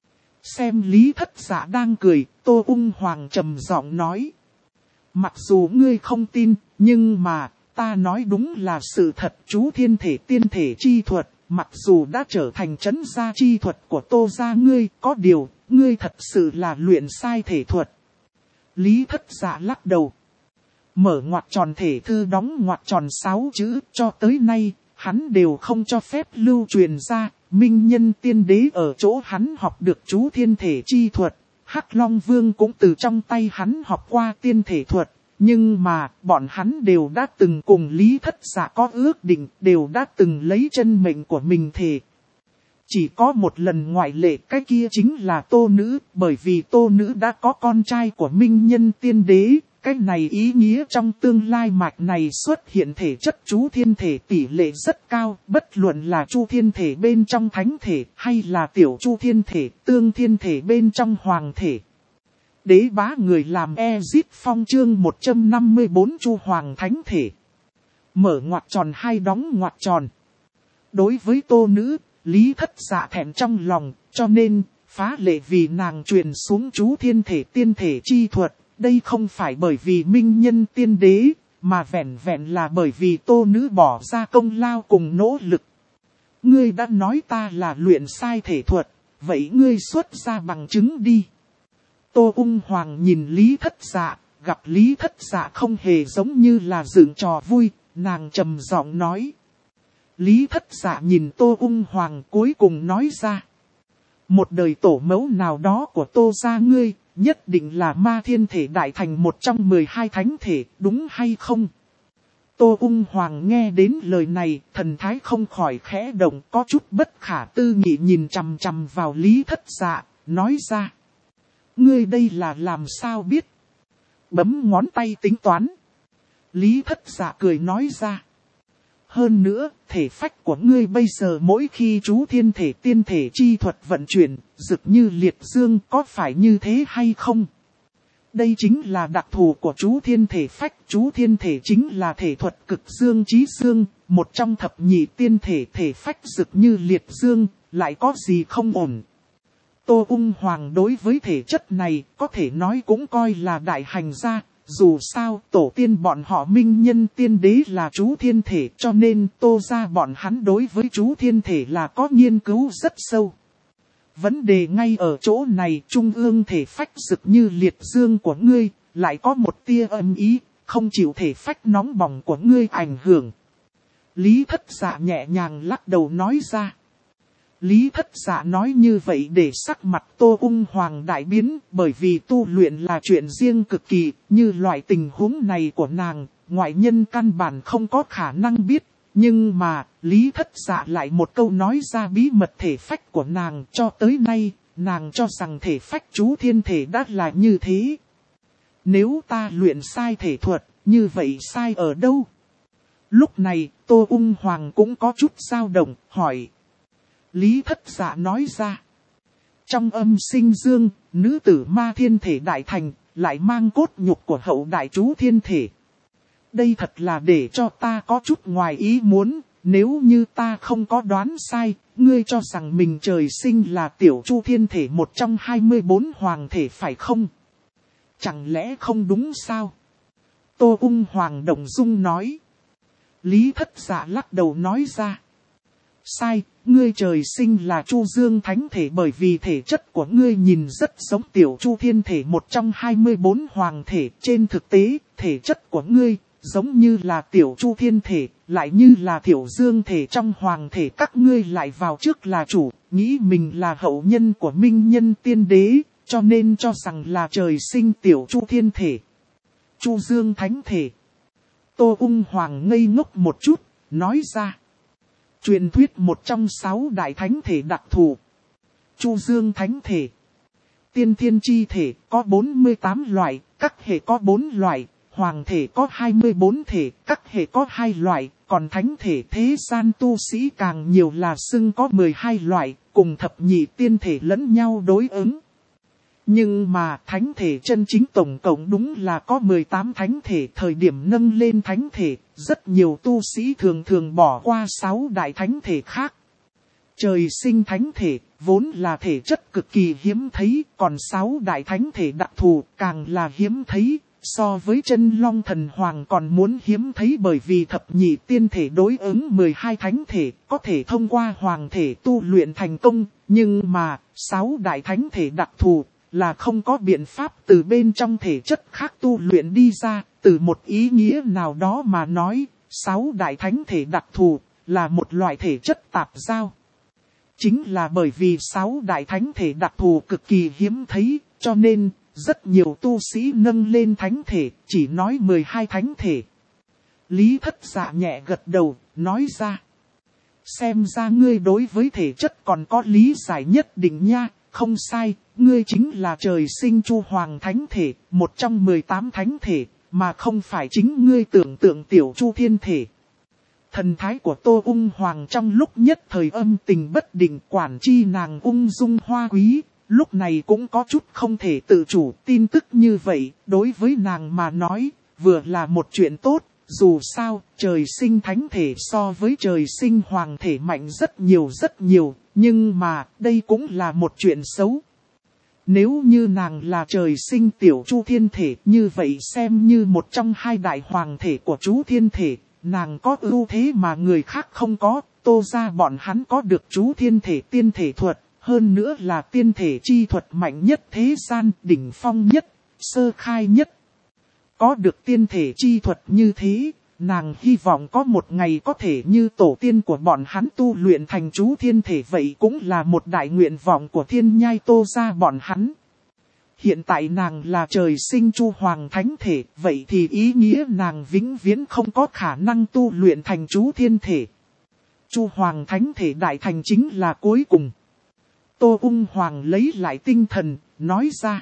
Xem Lý Thất Dạ đang cười, Tô Ung Hoàng trầm giọng nói. Mặc dù ngươi không tin, nhưng mà, ta nói đúng là sự thật. Chú thiên thể tiên thể chi thuật, mặc dù đã trở thành trấn gia chi thuật của Tô gia ngươi, có điều, ngươi thật sự là luyện sai thể thuật. Lý Thất Dạ lắc đầu. Mở ngoặc tròn thể thư đóng ngoặc tròn 6 chữ, cho tới nay, hắn đều không cho phép lưu truyền ra. Minh nhân tiên đế ở chỗ hắn học được chú thiên thể chi thuật. Hắc Long Vương cũng từ trong tay hắn học qua tiên thể thuật. Nhưng mà, bọn hắn đều đã từng cùng Lý Thất Dạ có ước định, đều đã từng lấy chân mệnh của mình thề. Chỉ có một lần ngoại lệ, cái kia chính là Tô Nữ, bởi vì Tô Nữ đã có con trai của Minh nhân tiên đế. Cái này ý nghĩa trong tương lai mạch này xuất hiện thể chất chú thiên thể tỷ lệ rất cao, bất luận là chu thiên thể bên trong thánh thể, hay là tiểu chu thiên thể, tương thiên thể bên trong hoàng thể. Đế bá người làm Ezip Phong chương 154 chu hoàng thánh thể. Mở ngoặc tròn hai đóng ngoặc tròn. Đối với Tô Nữ, Lý Thất Dạ thẹn trong lòng, cho nên, phá lệ vì nàng truyền xuống chú thiên thể tiên thể chi thuật. Đây không phải bởi vì minh nhân tiên đế, mà vẹn vẹn là bởi vì Tô Nữ bỏ ra công lao cùng nỗ lực. Ngươi đã nói ta là luyện sai thể thuật, vậy ngươi xuất ra bằng chứng đi. Tô Ung Hoàng nhìn Lý Thất Dạ, gặp Lý Thất Dạ không hề giống như là dựng trò vui, nàng trầm giọng nói. Lý Thất Dạ nhìn Tô Ung Hoàng cuối cùng nói ra. Một đời tổ mẫu nào đó của Tô gia ngươi, nhất định là ma thiên thể đại thành một trong 12 thánh thể, đúng hay không? Tô Ung Hoàng nghe đến lời này, thần thái không khỏi khẽ động, có chút bất khả tư nghị nhìn chằm chằm vào Lý Thất Dạ, nói ra. Ngươi đây là làm sao biết? Bấm ngón tay tính toán. Lý Thất Dạ cười nói ra. Hơn nữa, thể phách của ngươi bây giờ mỗi khi chú thiên thể tiên thể chi thuật vận chuyển, rực như liệt dương, có phải như thế hay không? Đây chính là đặc thù của chú thiên thể phách. Chú thiên thể chính là thể thuật cực dương chí dương, một trong thập nhị tiên thể thể phách rực như liệt dương, lại có gì không ổn. Tô Ung Hoàng đối với thể chất này có thể nói cũng coi là đại hành gia. Dù sao tổ tiên bọn họ minh nhân tiên đế là chú thiên thể, cho nên Tô gia bọn hắn đối với chú thiên thể là có nghiên cứu rất sâu. Vấn đề ngay ở chỗ này, trung ương thể phách rực như liệt dương của ngươi, lại có một tia âm ý, không chịu thể phách nóng bỏng của ngươi ảnh hưởng. Lý Thất Dạ nhẹ nhàng lắc đầu nói ra. Lý Thất Dạ nói như vậy để sắc mặt Tô Ung Hoàng đại biến, bởi vì tu luyện là chuyện riêng cực kỳ, như loại tình huống này của nàng, ngoại nhân căn bản không có khả năng biết. Nhưng mà, Lý Thất Dạ lại một câu nói ra bí mật thể phách của nàng, cho tới nay, nàng cho rằng thể phách chú thiên thể đã là như thế. Nếu ta luyện sai thể thuật, như vậy sai ở đâu? Lúc này, Tô Ung Hoàng cũng có chút dao động, hỏi. Lý Thất Dạ nói ra. Trong âm sinh dương, nữ tử ma thiên thể đại thành, lại mang cốt nhục của hậu đại chú thiên thể. Đây thật là để cho ta có chút ngoài ý muốn, nếu như ta không có đoán sai, ngươi cho rằng mình trời sinh là tiểu chu thiên thể một trong 24 hoàng thể phải không? Chẳng lẽ không đúng sao? Tô Ung Hoàng động dung nói. Lý Thất Dạ lắc đầu nói ra. Sai, ngươi trời sinh là Chu Dương Thánh Thể bởi vì thể chất của ngươi nhìn rất giống tiểu Chu Thiên Thể một trong 24 hoàng thể. Trên thực tế, thể chất của ngươi giống như là tiểu Chu Thiên Thể, lại như là tiểu Dương Thể trong hoàng thể. Các ngươi lại vào trước là chủ, nghĩ mình là hậu nhân của minh nhân tiên đế, cho nên cho rằng là trời sinh tiểu Chu Thiên Thể. Chu Dương Thánh Thể. Tô Ung Hoàng ngây ngốc một chút, nói ra. Truyền thuyết một trong 6 đại thánh thể đặc thù. Chu Dương Thánh Thể. Tiên thiên chi thể có 48 loại, các hệ có 4 loại, hoàng thể có 24 thể, các hệ có 2 loại, còn thánh thể thế gian tu sĩ càng nhiều là xưng có 12 loại, cùng thập nhị tiên thể lẫn nhau đối ứng. Nhưng mà thánh thể chân chính tổng cộng đúng là có 18 thánh thể. Thời điểm nâng lên thánh thể, rất nhiều tu sĩ thường thường bỏ qua 6 đại thánh thể khác. Trời sinh thánh thể, vốn là thể chất cực kỳ hiếm thấy, còn 6 đại thánh thể đặc thù càng là hiếm thấy. So với chân long thần hoàng còn muốn hiếm thấy bởi vì thập nhị tiên thể đối ứng 12 thánh thể, có thể thông qua hoàng thể tu luyện thành công. Nhưng mà, 6 đại thánh thể đặc thù là không có biện pháp từ bên trong thể chất khác tu luyện đi ra. Từ một ý nghĩa nào đó mà nói, 6 đại thánh thể đặc thù là một loại thể chất tạp giao. Chính là bởi vì 6 đại thánh thể đặc thù cực kỳ hiếm thấy, cho nên rất nhiều tu sĩ nâng lên thánh thể, chỉ nói 12 thánh thể. Lý Thất Dạ nhẹ gật đầu, nói ra. Xem ra ngươi đối với thể chất còn có lý giải nhất định nha. Không sai, ngươi chính là trời sinh Chu Hoàng Thánh Thể, một trong 18 thánh thể, mà không phải chính ngươi tưởng tượng tiểu Chu Thiên Thể. Thần thái của Tô Ung Hoàng trong lúc nhất thời âm tình bất định, quản chi nàng ung dung hoa quý, lúc này cũng có chút không thể tự chủ. Tin tức như vậy, đối với nàng mà nói, vừa là một chuyện tốt, Dù sao, trời sinh thánh thể so với trời sinh hoàng thể mạnh rất nhiều, nhưng mà đây cũng là một chuyện xấu. Nếu như nàng là trời sinh tiểu chu thiên thể, như vậy xem như một trong hai đại hoàng thể của chú thiên thể, nàng có ưu thế mà người khác không có. Tô ra bọn hắn có được chú thiên thể tiên thể thuật, hơn nữa là tiên thể chi thuật mạnh nhất thế gian, đỉnh phong nhất, sơ khai nhất. Có được tiên thể chi thuật như thế, nàng hy vọng có một ngày có thể như tổ tiên của bọn hắn tu luyện thành chú thiên thể, vậy cũng là một đại nguyện vọng của thiên nhai Tô ra bọn hắn. Hiện tại nàng là trời sinh chu hoàng thánh thể, vậy thì ý nghĩa nàng vĩnh viễn không có khả năng tu luyện thành chú thiên thể. Chu hoàng thánh thể đại thành chính là cuối cùng. Tô Ung Hoàng lấy lại tinh thần, nói ra.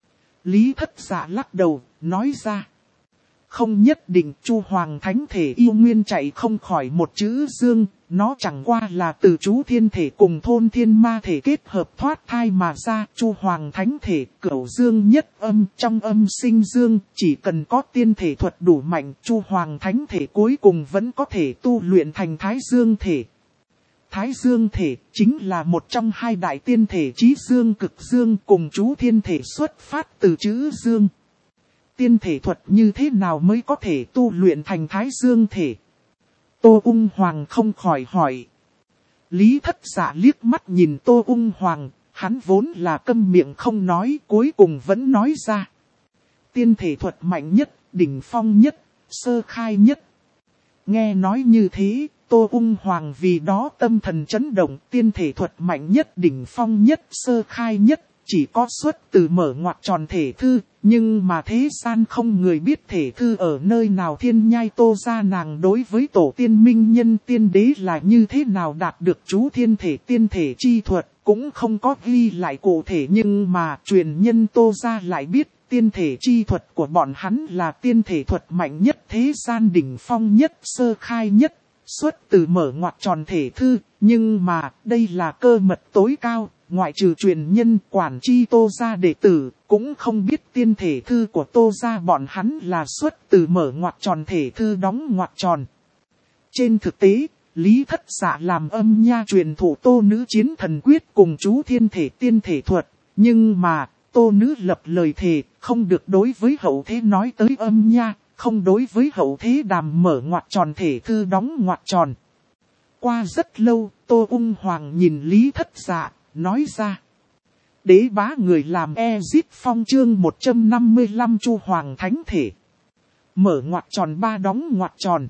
Lý Thất Dạ lắc đầu, nói ra. Không nhất định, Chu hoàng thánh thể yêu nguyên chạy không khỏi một chữ dương, nó chẳng qua là từ chú thiên thể cùng thôn thiên ma thể kết hợp thoát thai mà ra. Chu hoàng thánh thể, cửu dương nhất âm, trong âm sinh dương, chỉ cần có tiên thể thuật đủ mạnh, Chu hoàng thánh thể cuối cùng vẫn có thể tu luyện thành thái dương thể. Thái dương thể chính là một trong hai đại tiên thể chí dương cực dương, cùng chú thiên thể xuất phát từ chữ dương. Tiên thể thuật như thế nào mới có thể tu luyện thành thái dương thể? Tô Ung Hoàng không khỏi hỏi. Lý Thất Dạ liếc mắt nhìn Tô Ung Hoàng, hắn vốn là câm miệng không nói, cuối cùng vẫn nói ra. Tiên thể thuật mạnh nhất, đỉnh phong nhất, sơ khai nhất. Nghe nói như thế, Tô Ung Hoàng vì đó tâm thần chấn động. Tiên thể thuật mạnh nhất, đỉnh phong nhất, sơ khai nhất, chỉ có xuất từ mở ngoặc tròn thể thư. Nhưng mà thế gian không người biết thể thư ở nơi nào. Thiên nhai Tô ra nàng đối với tổ tiên minh nhân tiên đế là như thế nào đạt được chú thiên thể tiên thể chi thuật, cũng không có ghi lại cụ thể. Nhưng mà truyền nhân Tô ra lại biết tiên thể chi thuật của bọn hắn là tiên thể thuật mạnh nhất, thế gian đỉnh phong nhất, sơ khai nhất, xuất từ mở ngoặc tròn thể thư. Nhưng mà đây là cơ mật tối cao, ngoại trừ truyền nhân quản chi Tô gia đệ tử, cũng không biết tiên thể thư của Tô gia bọn hắn là xuất từ mở ngoặc tròn thể thư đóng ngoặc tròn. Trên thực tế, Lý Thất Dạ làm âm nha truyền thụ Tô nữ chiến thần quyết cùng chú thiên thể tiên thể thuật, nhưng mà Tô nữ lập lời thề không được đối với hậu thế nói tới âm nha, không đối với hậu thế đàm mở ngoặc tròn thể thư đóng ngoặc tròn. Qua rất lâu, Tô Ung Hoàng nhìn Lý Thất Dạ, nói ra. Đế bá người làm Ezip Phong chương 155 Chu hoàng thánh thể. Mở ngoặc tròn ba đóng ngoặc tròn.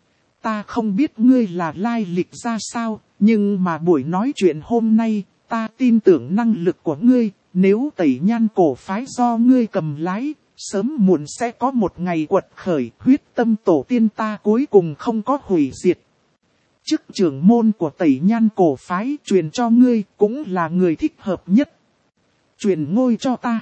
Ta không biết ngươi là lai lịch ra sao, nhưng mà buổi nói chuyện hôm nay, ta tin tưởng năng lực của ngươi. Nếu Tẩy Nhan cổ phái do ngươi cầm lái, sớm muộn sẽ có một ngày quật khởi. Huyết tâm tổ tiên ta cuối cùng không có hủy diệt. Chức trưởng môn của Tẩy Nhan cổ phái truyền cho ngươi cũng là người thích hợp nhất. Truyền ngôi cho ta.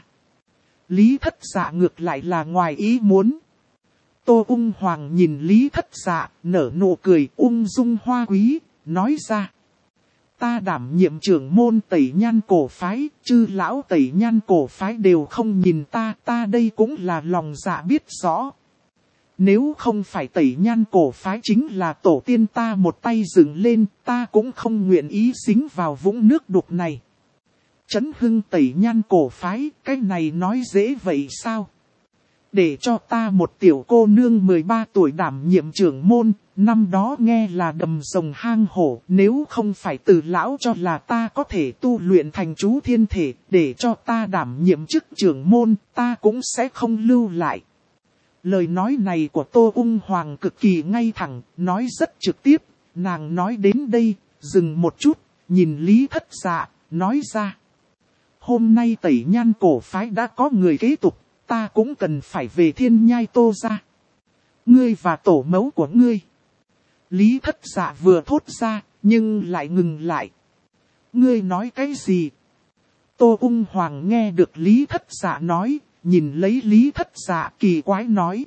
Lý Thất Dạ ngược lại là ngoài ý muốn. Tô Ung Hoàng nhìn Lý Thất Dạ, nở nụ cười ung dung hoa quý, nói ra. Ta đảm nhiệm trưởng môn Tẩy Nhan cổ phái, chư lão Tẩy Nhan cổ phái đều không nhìn ta, ta đây cũng là lòng dạ biết rõ. Nếu không phải Tẩy Nhan cổ phái chính là tổ tiên ta một tay dựng lên, ta cũng không nguyện ý dính vào vũng nước đục này. Chấn hưng Tẩy Nhan cổ phái, cái này nói dễ vậy sao? Để cho ta một tiểu cô nương 13 tuổi đảm nhiệm trưởng môn, năm đó nghe là đầm rồng hang hổ. Nếu không phải từ lão cho là ta có thể tu luyện thành chú thiên thể, để cho ta đảm nhiệm chức trưởng môn, ta cũng sẽ không lưu lại. Lời nói này của Tô Ung Hoàng cực kỳ ngay thẳng, nói rất trực tiếp. Nàng nói đến đây, dừng một chút, nhìn Lý Thất Dạ, nói ra. Hôm nay Tẩy Nhan cổ phái đã có người kế tục, ta cũng cần phải về Thiên Nhai Tô ra. Ngươi và tổ mẫu của ngươi. Lý Thất Dạ vừa thốt ra, nhưng lại ngừng lại. Ngươi nói cái gì? Tô Ung Hoàng nghe được Lý Thất Dạ nói, nhìn lấy Lý Thất Dạ kỳ quái nói.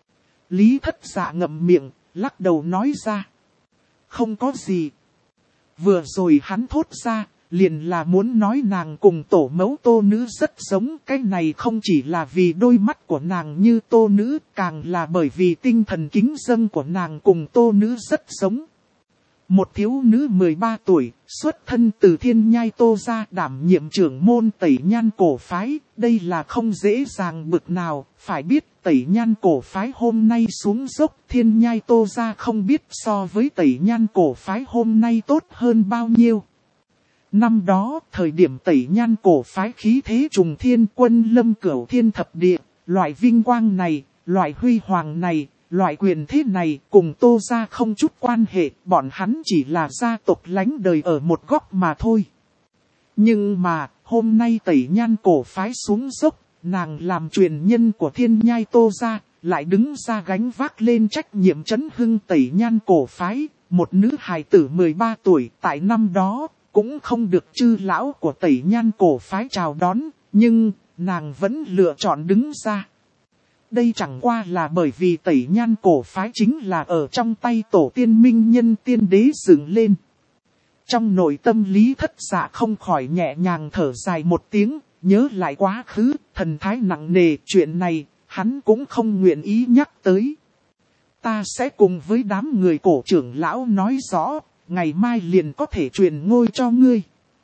Lý Thất Dạ ngậm miệng, lắc đầu nói ra. Không có gì. Vừa rồi hắn thốt ra, liền là muốn nói nàng cùng tổ mẫu Tô Nữ rất giống. Cái này không chỉ là vì đôi mắt của nàng như Tô Nữ, càng là bởi vì tinh thần kính dâng của nàng cùng Tô Nữ rất giống. Một thiếu nữ 13 tuổi, xuất thân từ Thiên Nhai Tô gia, đảm nhiệm trưởng môn Tẩy Nhan cổ phái, đây là không dễ dàng bực nào. Phải biết Tẩy Nhan cổ phái hôm nay xuống dốc, Thiên Nhai Tô gia không biết so với Tẩy Nhan cổ phái hôm nay tốt hơn bao nhiêu. Năm đó, thời điểm Tẩy Nhan cổ phái khí thế trùng thiên, quân lâm cửu thiên thập địa, loại vinh quang này, loại huy hoàng này, loại quyền thế này cùng Tô gia không chút quan hệ, bọn hắn chỉ là gia tộc lánh đời ở một góc mà thôi. Nhưng mà, hôm nay Tẩy Nhan cổ phái xuống dốc, nàng làm truyền nhân của Thiên Nhai Tô gia, lại đứng ra gánh vác lên trách nhiệm trấn hưng Tẩy Nhan cổ phái. Một nữ hài tử 13 tuổi tại năm đó, cũng không được chư lão của Tẩy Nhan cổ phái chào đón, nhưng nàng vẫn lựa chọn đứng ra. Đây chẳng qua là bởi vì Tẩy Nhan cổ phái chính là ở trong tay tổ tiên minh nhân tiên đế dựng lên. Trong nội tâm Lý Thất Dạ không khỏi nhẹ nhàng thở dài một tiếng, nhớ lại quá khứ, thần thái nặng nề, chuyện này, hắn cũng không nguyện ý nhắc tới. Ta sẽ cùng với đám người cổ trưởng lão nói rõ, ngày mai liền có thể truyền ngôi cho ngươi.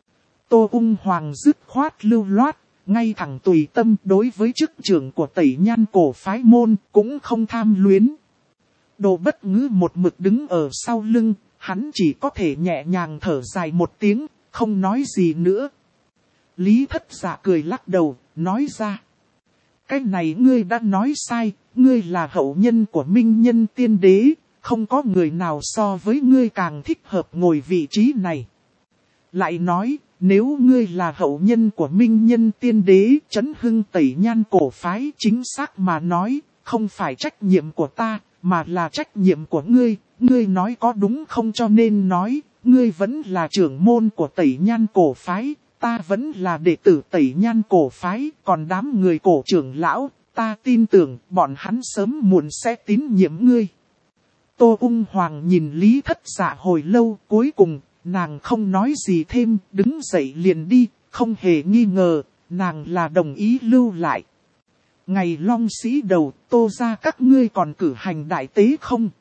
Tô Ung Hoàng dứt khoát lưu loát, ngay thẳng tùy tâm, đối với chức trưởng của Tẩy Nhan cổ phái môn, cũng không tham luyến. Đồ Bất Ngữ một mực đứng ở sau lưng, hắn chỉ có thể nhẹ nhàng thở dài một tiếng, không nói gì nữa. Lý Thất Dạ cười lắc đầu, nói ra. Cái này ngươi đã nói sai, ngươi là hậu nhân của minh nhân tiên đế, không có người nào so với ngươi càng thích hợp ngồi vị trí này. Lại nói, nếu ngươi là hậu nhân của minh nhân tiên đế, trấn hưng Tẩy Nhan cổ phái, chính xác mà nói, không phải trách nhiệm của ta, mà là trách nhiệm của ngươi. Ngươi nói có đúng không? Cho nên nói, ngươi vẫn là trưởng môn của Tẩy Nhan cổ phái, ta vẫn là đệ tử Tẩy Nhan cổ phái, còn đám người cổ trưởng lão, ta tin tưởng bọn hắn sớm muộn sẽ tín nhiệm ngươi. Tô Ung Hoàng nhìn Lý Thất Dạ hồi lâu, cuối cùng, nàng không nói gì thêm, đứng dậy liền đi, không hề nghi ngờ, nàng là đồng ý lưu lại. Ngày Long Sĩ đầu, Tô gia các ngươi còn cử hành đại tế không?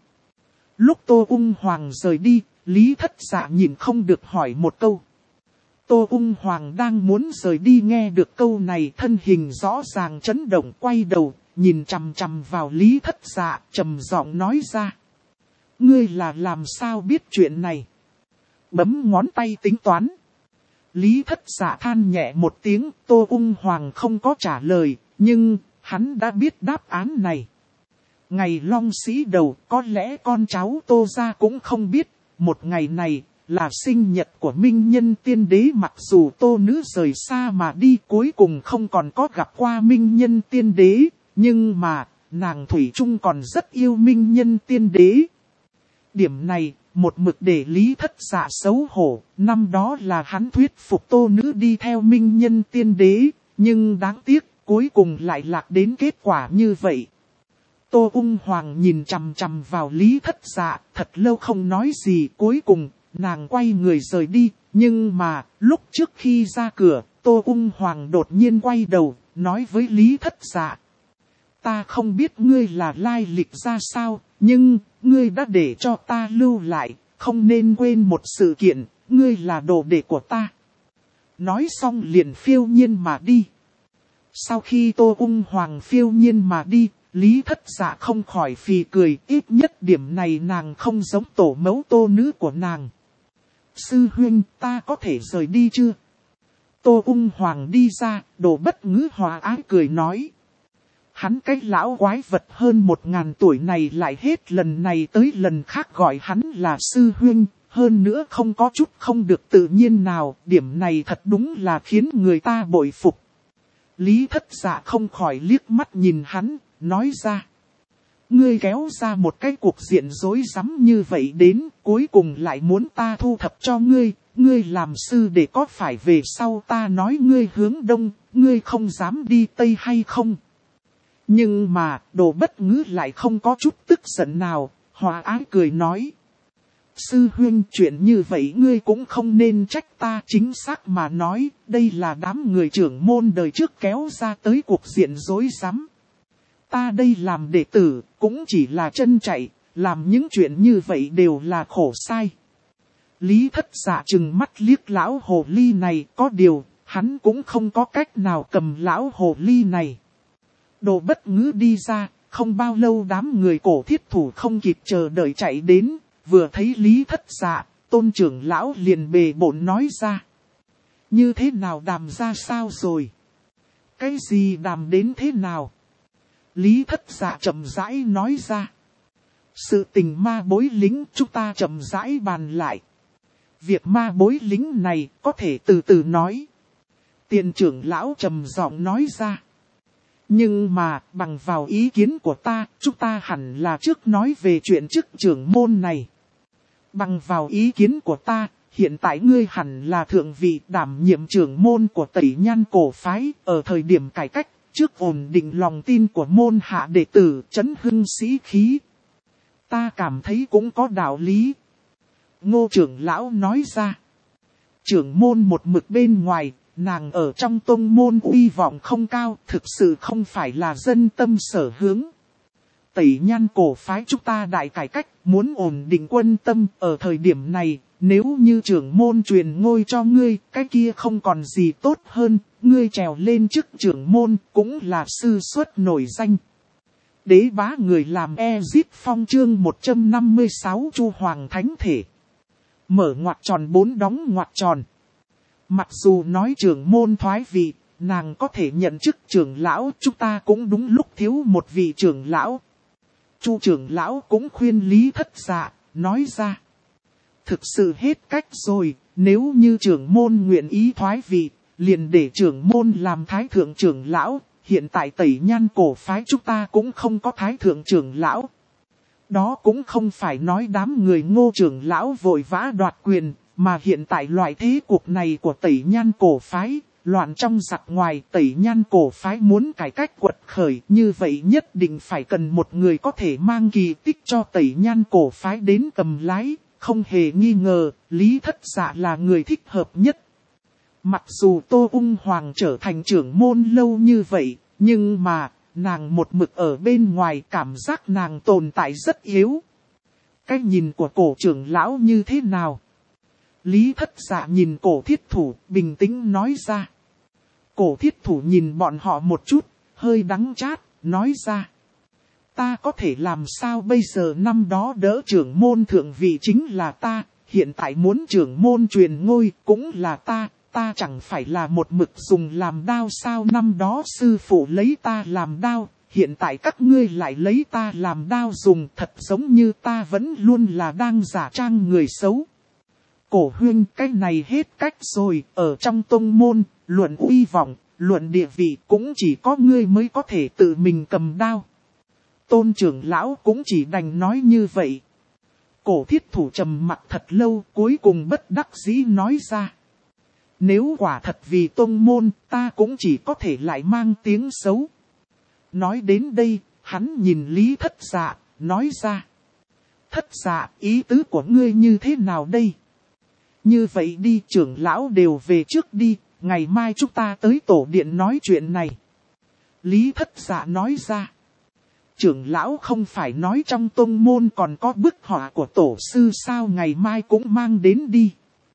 Lúc Tô Ung Hoàng rời đi, Lý Thất Dạ nhìn không được hỏi một câu. Tô Ung Hoàng đang muốn rời đi, nghe được câu này, thân hình rõ ràng chấn động, quay đầu, nhìn chằm chằm vào Lý Thất Dạ, trầm giọng nói ra. Ngươi là làm sao biết chuyện này? Bấm ngón tay tính toán. Lý Thất Dạ than nhẹ một tiếng, Tô Ung Hoàng không có trả lời, nhưng hắn đã biết đáp án này. Ngày Long Sĩ đầu, có lẽ con cháu Tô gia cũng không biết, một ngày này là sinh nhật của minh nhân tiên đế. Mặc dù Tô Nữ rời xa mà đi, cuối cùng không còn có gặp qua minh nhân tiên đế, nhưng mà nàng thủy chung còn rất yêu minh nhân tiên đế. Điểm này, một mực để Lý Thất Dạ xấu hổ, năm đó là hắn thuyết phục Tô Nữ đi theo minh nhân tiên đế, nhưng đáng tiếc, cuối cùng lại lạc đến kết quả như vậy. Tô Ung Hoàng nhìn chằm chằm vào Lý Thất Dạ, thật lâu không nói gì, cuối cùng, nàng quay người rời đi, nhưng mà, lúc trước khi ra cửa, Tô Ung Hoàng đột nhiên quay đầu, nói với Lý Thất Dạ. Ta không biết ngươi là lai lịch ra sao, nhưng, ngươi đã để cho ta lưu lại, không nên quên một sự kiện, ngươi là đồ đệ của ta. Nói xong liền phiêu nhiên mà đi. Sau khi Tô Ung Hoàng phiêu nhiên mà đi, Lý Thất Dạ không khỏi phì cười, ít nhất điểm này nàng không giống tổ mẫu Tô Nữ của nàng. Sư huynh, ta có thể rời đi chưa? Tô Ung Hoàng đi ra, Đồ Bất Ngữ hòa ái cười nói. Hắn cái lão quái vật hơn 1000 tuổi này lại hết lần này tới lần khác gọi hắn là sư huynh, hơn nữa không có chút không được tự nhiên nào, điểm này thật đúng là khiến người ta bội phục. Lý Thất Dạ không khỏi liếc mắt nhìn hắn, nói ra. Ngươi kéo ra một cái cuộc diện rối rắm như vậy đến, cuối cùng lại muốn ta thu thập cho ngươi, ngươi làm sư để có phải về sau ta nói ngươi hướng đông, ngươi không dám đi tây hay không? Nhưng mà, Đồ Bất Ngữ lại không có chút tức giận nào, hòa ái cười nói. sư huynh, chuyện như vậy ngươi cũng không nên trách ta. Chính xác mà nói, đây là đám người trưởng môn đời trước kéo ra tới cuộc diện rối rắm. Ta đây làm đệ tử, cũng chỉ là chân chạy, làm những chuyện như vậy đều là khổ sai. Lý Thất Dạ trừng mắt liếc lão hồ ly này, có điều, hắn cũng không có cách nào cầm lão hồ ly này. Đồ Bất Ngữ đi ra, không bao lâu đám người cổ thiết thủ không kịp chờ đợi chạy đến, vừa thấy Lý Thất Dạ, Tôn trưởng lão liền bề bộn nói ra. Như thế nào đàm ra sao rồi? Cái gì đàm đến thế nào? Lý Thất Dạ chậm rãi nói ra. Sự tình ma bối lính chúng ta chậm rãi bàn lại. Việc ma bối lính này có thể từ từ nói. Tiền trưởng lão trầm giọng nói ra. Nhưng mà bằng vào ý kiến của ta, chúng ta hẳn là trước nói về chuyện chức trưởng môn này. Bằng vào ý kiến của ta, hiện tại ngươi hẳn là thượng vị đảm nhiệm trưởng môn của Tẩy Nhan cổ phái, ở thời điểm cải cách, trước ổn định lòng tin của môn hạ đệ tử, trấn hưng sĩ khí. Ta cảm thấy cũng có đạo lý. Ngô trưởng lão nói ra. Trưởng môn một mực bên ngoài, nàng ở trong tông môn uy vọng không cao, thực sự không phải là dân tâm sở hướng. Tẩy Nhan cổ phái chúng ta đại cải cách, muốn ổn định quân tâm ở thời điểm này, nếu như trưởng môn truyền ngôi cho ngươi, cái kia không còn gì tốt hơn, ngươi trèo lên chức trưởng môn cũng là sư xuất nổi danh. Đế bá người làm Ezit Phong chương 156 Chu Hoàng Thánh Thể. Mở ngoặc tròn 4 đóng ngoặc tròn. Mặc dù nói trưởng môn thoái vị, nàng có thể nhận chức trưởng lão, chúng ta cũng đúng lúc thiếu một vị trưởng lão. Chu trưởng lão cũng khuyên Lý Thất Dạ, nói ra. Thực sự hết cách rồi, nếu như trưởng môn nguyện ý thoái vị, liền để trưởng môn làm thái thượng trưởng lão. Hiện tại Tẩy Nhan cổ phái chúng ta cũng không có thái thượng trưởng lão. Đó cũng không phải nói đám người Ngô trưởng lão vội vã đoạt quyền, mà hiện tại loại thế cuộc này của Tẩy Nhan cổ phái, loạn trong giặc ngoài, Tẩy Nhan cổ phái muốn cải cách quật khởi, như vậy nhất định phải cần một người có thể mang kỳ tích cho Tẩy Nhan cổ phái đến cầm lái, không hề nghi ngờ, Lý Thất Dạ là người thích hợp nhất. Mặc dù Tô Ung Hoàng trở thành trưởng môn lâu như vậy, nhưng mà, nàng một mực ở bên ngoài, cảm giác nàng tồn tại rất yếu. Cái nhìn của cổ trưởng lão như thế nào? Lý Thất Dạ nhìn cổ thiết thủ, bình tĩnh nói ra. Cổ thiết thủ nhìn bọn họ một chút, hơi đắng chát, nói ra. Ta có thể làm sao bây giờ, năm đó đỡ trưởng môn thượng vị chính là ta, hiện tại muốn trưởng môn truyền ngôi cũng là ta. Ta chẳng phải là một mực dùng làm đao sao, năm đó sư phụ lấy ta làm đao, hiện tại các ngươi lại lấy ta làm đao dùng, thật giống như ta vẫn luôn là đang giả trang người xấu. Cổ huynh, cái này hết cách rồi, ở trong tông môn, luận uy vọng, luận địa vị cũng chỉ có ngươi mới có thể tự mình cầm đao. Tôn trưởng lão cũng chỉ đành nói như vậy. Cổ thiết thủ trầm mặt thật lâu, cuối cùng bất đắc dĩ nói ra. Nếu quả thật vì tông môn, ta cũng chỉ có thể lại mang tiếng xấu. Nói đến đây, hắn nhìn Lý Thất Dạ, nói ra. Thất Dạ, ý tứ của ngươi như thế nào đây? Như vậy đi, trưởng lão đều về trước đi, ngày mai chúng ta tới tổ điện nói chuyện này. Lý Thất Dạ nói ra. Trưởng lão không phải nói trong tông môn còn có bức họa của tổ sư sao, ngày mai cũng mang đến đi.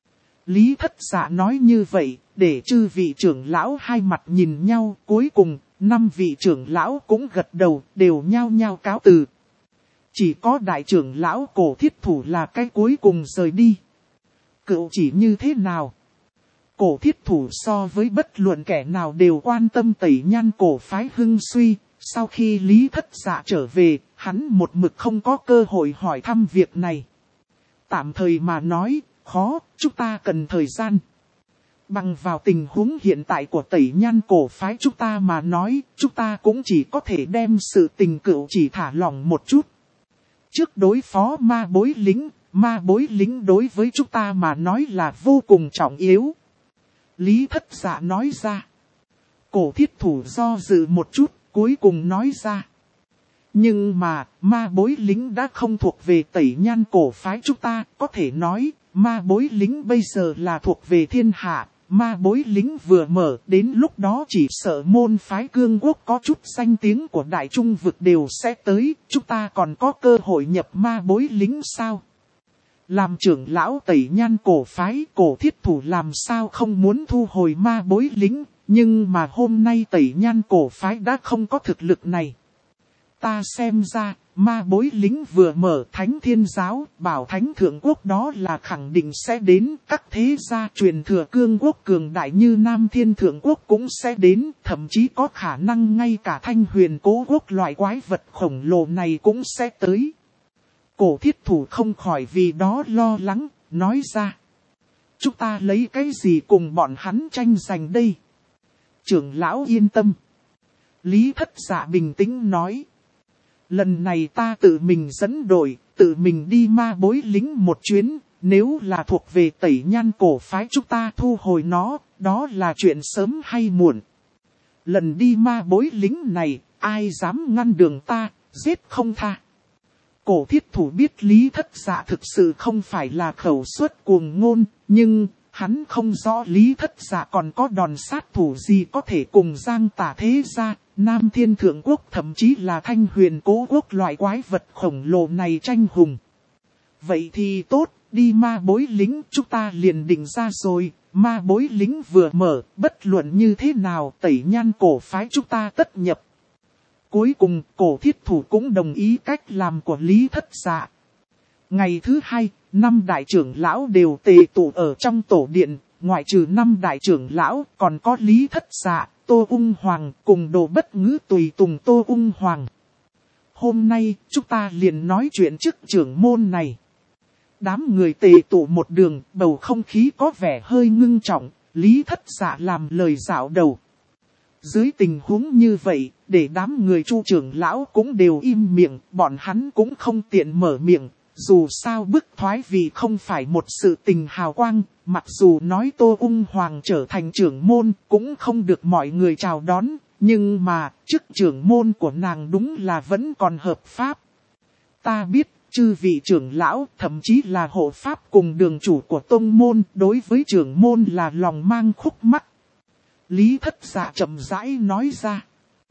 Lý Thất Dạ nói như vậy, để chư vị trưởng lão hai mặt nhìn nhau, cuối cùng, 5 vị trưởng lão cũng gật đầu, đều nhao nhao cáo từ. Chỉ có đại trưởng lão cổ thiết thủ là cái cuối cùng rời đi. Cựu chỉ như thế nào? Cổ thiết thủ so với bất luận kẻ nào đều quan tâm Tẩy Nhan cổ phái hưng suy, sau khi Lý Thất Dạ trở về, hắn một mực không có cơ hội hỏi thăm việc này. Tạm thời mà nói, khó, chúng ta cần thời gian. Bằng vào tình huống hiện tại của Tẩy Nhan cổ phái chúng ta mà nói, chúng ta cũng chỉ có thể đem sự tình cựu chỉ thả lỏng một chút. Trước đối phó ma bối lính đối với chúng ta mà nói là vô cùng trọng yếu. Lý Thất Dạ nói ra. Cổ thiết thủ do dự một chút, cuối cùng nói ra. Nhưng mà, ma bối lính đã không thuộc về Tẩy Nhan cổ phái chúng ta, có thể nói, ma bối lính bây giờ là thuộc về thiên hạ. Ma bối lính vừa mở, đến lúc đó chỉ sợ môn phái cương quốc có chút danh tiếng của đại trung vực đều sẽ tới, chúng ta còn có cơ hội nhập ma bối lính sao? Làm trưởng lão Tẩy Nhan cổ phái, Cổ Thiết Thủ làm sao không muốn thu hồi ma bối lính, nhưng mà hôm nay Tẩy Nhan cổ phái đã không có thực lực này. Ta xem ra, ma bối lính vừa mở Thánh Thiên Giáo, Bảo Thánh Thượng Quốc đó là khẳng định sẽ đến, các thế gia truyền thừa cương quốc cường đại như Nam Thiên Thượng Quốc cũng sẽ đến, thậm chí có khả năng ngay cả Thanh Huyền Cố Quốc loại quái vật khổng lồ này cũng sẽ tới. Cổ Thiết Thủ không khỏi vì đó lo lắng, nói ra. Chúng ta lấy cái gì cùng bọn hắn tranh giành đây? Trưởng lão yên tâm. Lý Thất Dạ bình tĩnh nói. Lần này ta tự mình dẫn đội, tự mình đi ma bối lính một chuyến, nếu là thuộc về Tẩy Nhan cổ phái chúng ta thu hồi nó, đó là chuyện sớm hay muộn. Lần đi ma bối lính này, ai dám ngăn đường ta, giết không tha. Cổ Thiết Thủ biết Lý Thất Dạ thực sự không phải là khẩu suất cuồng ngôn, nhưng hắn không rõ Lý Thất Dạ còn có đòn sát thủ gì có thể cùng Giang Tả thế gia, Nam Thiên Thượng Quốc thậm chí là Thanh Huyền Cố Quốc loại quái vật khổng lồ này tranh hùng. Vậy thì tốt, đi ma bối lính chúng ta liền định ra rồi, ma bối lính vừa mở, bất luận như thế nào Tẩy Nhan cổ phái chúng ta tất nhập. Cuối cùng, Cổ Thiết Thủ cũng đồng ý cách làm của Lý Thất Dạ. Ngày thứ hai, 5 đại trưởng lão đều tề tụ ở trong tổ điện, ngoại trừ 5 đại trưởng lão, còn có Lý Thất Dạ, Tô Ung Hoàng cùng Đồ Bất Ngữ tùy tùng Tô Ung Hoàng. Hôm nay, chúng ta liền nói chuyện chức trưởng môn này. Đám người tề tụ một đường, bầu không khí có vẻ hơi ngưng trọng, Lý Thất Dạ làm lời dạo đầu. Dưới tình huống như vậy, để đám người Chu trưởng lão cũng đều im miệng, bọn hắn cũng không tiện mở miệng. Dù sao bức thoái vì không phải một sự tình hào quang, mặc dù nói Tô Ung Hoàng trở thành trưởng môn cũng không được mọi người chào đón, nhưng mà chức trưởng môn của nàng đúng là vẫn còn hợp pháp. Ta biết, chư vị trưởng lão, thậm chí là hộ pháp cùng đường chủ của tông môn đối với trưởng môn là lòng mang khúc mắc. Lý Thất Dạ chậm rãi nói ra.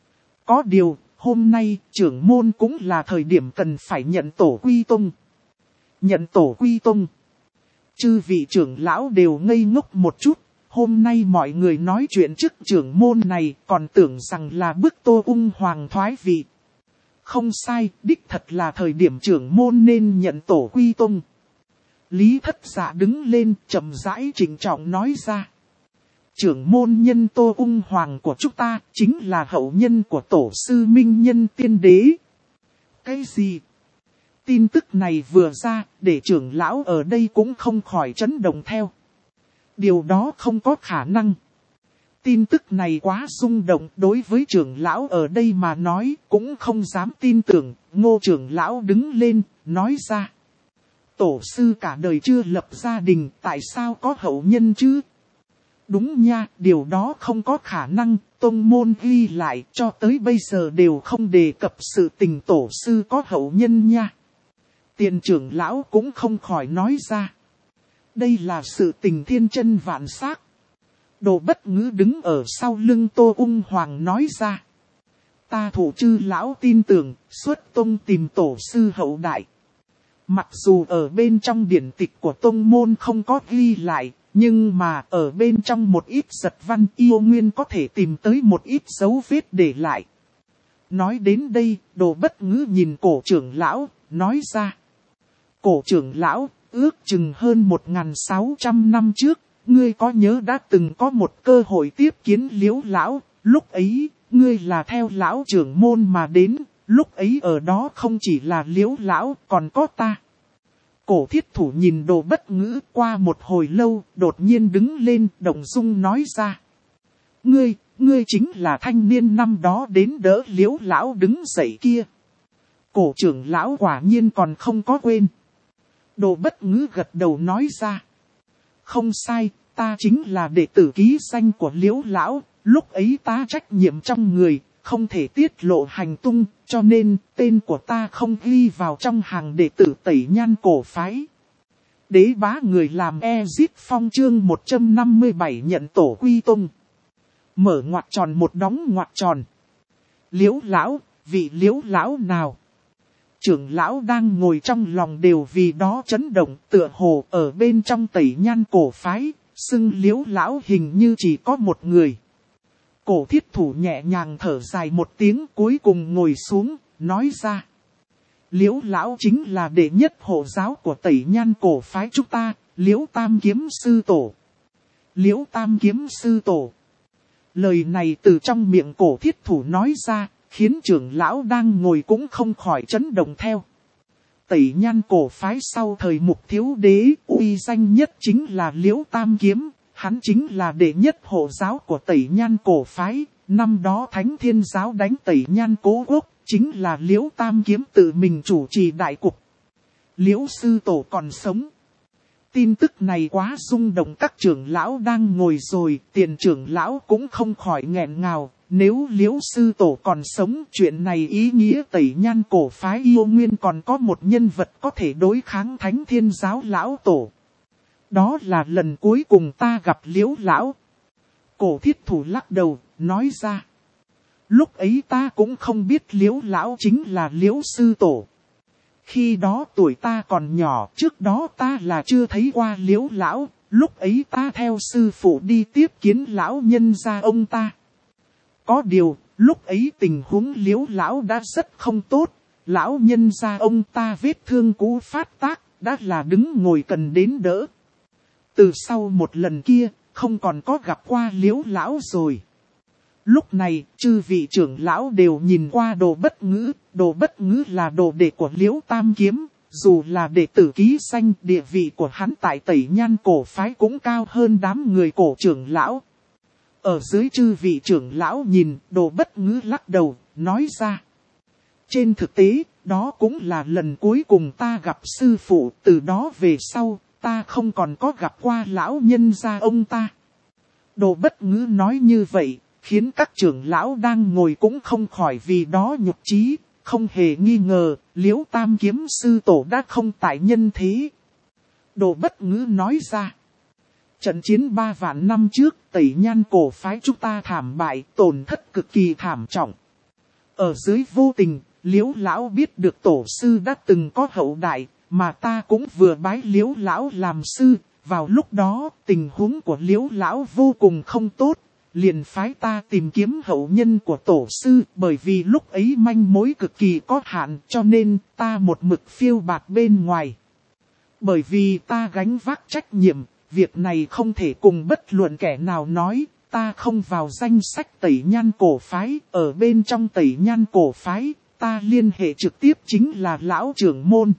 Có điều, hôm nay trưởng môn cũng là thời điểm cần phải nhận tổ quy tông. Nhận tổ quy tông. Chư vị trưởng lão đều ngây ngốc một chút. Hôm nay mọi người nói chuyện chức trưởng môn này còn tưởng rằng là bức Tô Ung Hoàng thoái vị. Không sai, đích thật là thời điểm trưởng môn nên nhận tổ quy tông. Lý Thất Dạ đứng lên chậm rãi trịnh trọng nói ra. Trưởng môn nhân Tô Ung Hoàng của chúng ta chính là hậu nhân của tổ sư Minh Nhân Tiên Đế. Cái gì? Tin tức này vừa ra, để trưởng lão ở đây cũng không khỏi chấn động theo. Điều đó không có khả năng. Tin tức này quá rung động đối với trưởng lão ở đây mà nói, cũng không dám tin tưởng. Ngô trưởng lão đứng lên, nói ra. Tổ sư cả đời chưa lập gia đình, tại sao có hậu nhân chứ? Đúng nha, điều đó không có khả năng, tông môn ghi lại cho tới bây giờ đều không đề cập sự tình tổ sư có hậu nhân nha. Tiền trưởng lão cũng không khỏi nói ra. Đây là sự tình thiên chân vạn xác. Đồ Bất Ngữ đứng ở sau lưng Tô Ung Hoàng nói ra. Ta thủ chư lão tin tưởng, xuất tông tìm tổ sư hậu đại. Mặc dù ở bên trong điển tịch của tông môn không có ghi lại, nhưng mà ở bên trong một ít giật văn yêu nguyên có thể tìm tới một ít dấu vết để lại. Nói đến đây, Đồ Bất Ngữ nhìn cổ trưởng lão, nói ra. Cổ trưởng lão, ước chừng hơn 1600 năm trước, ngươi có nhớ đã từng có một cơ hội tiếp kiến Liễu lão, lúc ấy, ngươi là theo lão trưởng môn mà đến, lúc ấy ở đó không chỉ là Liễu lão, còn có ta. Cổ Thiết Thủ nhìn Đồ Bất Ngữ qua một hồi lâu, đột nhiên đứng lên, động dung nói ra. Ngươi chính là thanh niên năm đó đến đỡ Liễu lão đứng dậy kia. Cổ trưởng lão quả nhiên còn không có quên. Đồ Bất Ngữ gật đầu nói ra. Không sai, ta chính là đệ tử ký danh của Liễu lão, lúc ấy ta trách nhiệm trong người, không thể tiết lộ hành tung, cho nên tên của ta không ghi vào trong hàng đệ tử Tẩy Nhan cổ phái. Đế bá người làm Ezit Phong chương 157 nhận tổ quy tông. Mở ngoặc tròn một đóng ngoặc tròn. Liễu lão, vị Liễu lão nào? Trưởng lão đang ngồi trong lòng đều vì đó chấn động, tựa hồ ở bên trong Tẩy Nhan cổ phái, xưng Liễu lão hình như chỉ có một người. Cổ thiết thủ nhẹ nhàng thở dài một tiếng, cuối cùng ngồi xuống, nói ra. Liễu lão chính là đệ nhất hộ giáo của Tẩy Nhan cổ phái chúng ta, Liễu Tam Kiếm Sư Tổ. Liễu Tam Kiếm Sư Tổ. Lời này từ trong miệng cổ thiết thủ nói ra, khiến trưởng lão đang ngồi cũng không khỏi chấn động theo. Tẩy Nhan cổ phái sau thời Mục Thiếu Đế, uy danh nhất chính là Liễu Tam Kiếm, hắn chính là đệ nhất hộ giáo của Tẩy Nhan cổ phái, năm đó Thánh Thiên Giáo đánh Tẩy Nhan Cố Quốc, chính là Liễu Tam Kiếm tự mình chủ trì đại cục. Liễu Sư Tổ còn sống. Tin tức này quá rung động các trưởng lão đang ngồi rồi, tiền trưởng lão cũng không khỏi nghẹn ngào. Nếu Liễu Sư Tổ còn sống, chuyện này ý nghĩa Tẩy Nhan cổ phái yêu nguyên còn có một nhân vật có thể đối kháng Thánh Thiên Giáo lão tổ. Đó là lần cuối cùng ta gặp Liễu lão. Cổ thiết thủ lắc đầu, nói ra. Lúc ấy ta cũng không biết Liễu lão chính là Liễu Sư Tổ. Khi đó tuổi ta còn nhỏ, trước đó ta là chưa thấy qua Liễu lão, lúc ấy ta theo sư phụ đi tiếp kiến lão nhân gia ông ta. Có điều, lúc ấy tình huống Liễu lão đã rất không tốt, lão nhân gia ông ta vết thương cũ phát tác, đã là đứng ngồi cần đến đỡ. Từ sau một lần kia, không còn có gặp qua Liễu lão rồi. Lúc này, chư vị trưởng lão đều nhìn qua Đồ Bất Ngữ là đồ đệ của Liễu Tam Kiếm, dù là đệ tử ký danh, địa vị của hắn tại Tẩy Nhan cổ phái cũng cao hơn đám người cổ trưởng lão. Ở dưới chư vị trưởng lão nhìn, Đồ Bất Ngữ lắc đầu, nói ra. Trên thực tế, đó cũng là lần cuối cùng ta gặp sư phụ, từ đó về sau, ta không còn có gặp qua lão nhân gia ông ta. Đồ Bất Ngữ nói như vậy, khiến các trưởng lão đang ngồi cũng không khỏi vì đó nhục chí, không hề nghi ngờ, Liễu Tam Kiếm Sư Tổ đã không tại nhân thế. Đồ Bất Ngữ nói ra. Trận chiến 3 vạn năm trước, Tẩy Nhan cổ phái chúng ta thảm bại, tổn thất cực kỳ thảm trọng. Ở dưới vô tình, Liễu lão biết được tổ sư đã từng có hậu đại, mà ta cũng vừa bái Liễu lão làm sư, vào lúc đó, tình huống của Liễu lão vô cùng không tốt. Liền phái ta tìm kiếm hậu nhân của tổ sư, bởi vì lúc ấy manh mối cực kỳ có hạn, cho nên ta một mực phiêu bạt bên ngoài. Bởi vì ta gánh vác trách nhiệm, việc này không thể cùng bất luận kẻ nào nói, ta không vào danh sách Tẩy Nhan cổ phái, ở bên trong Tẩy Nhan cổ phái, ta liên hệ trực tiếp chính là lão trưởng môn.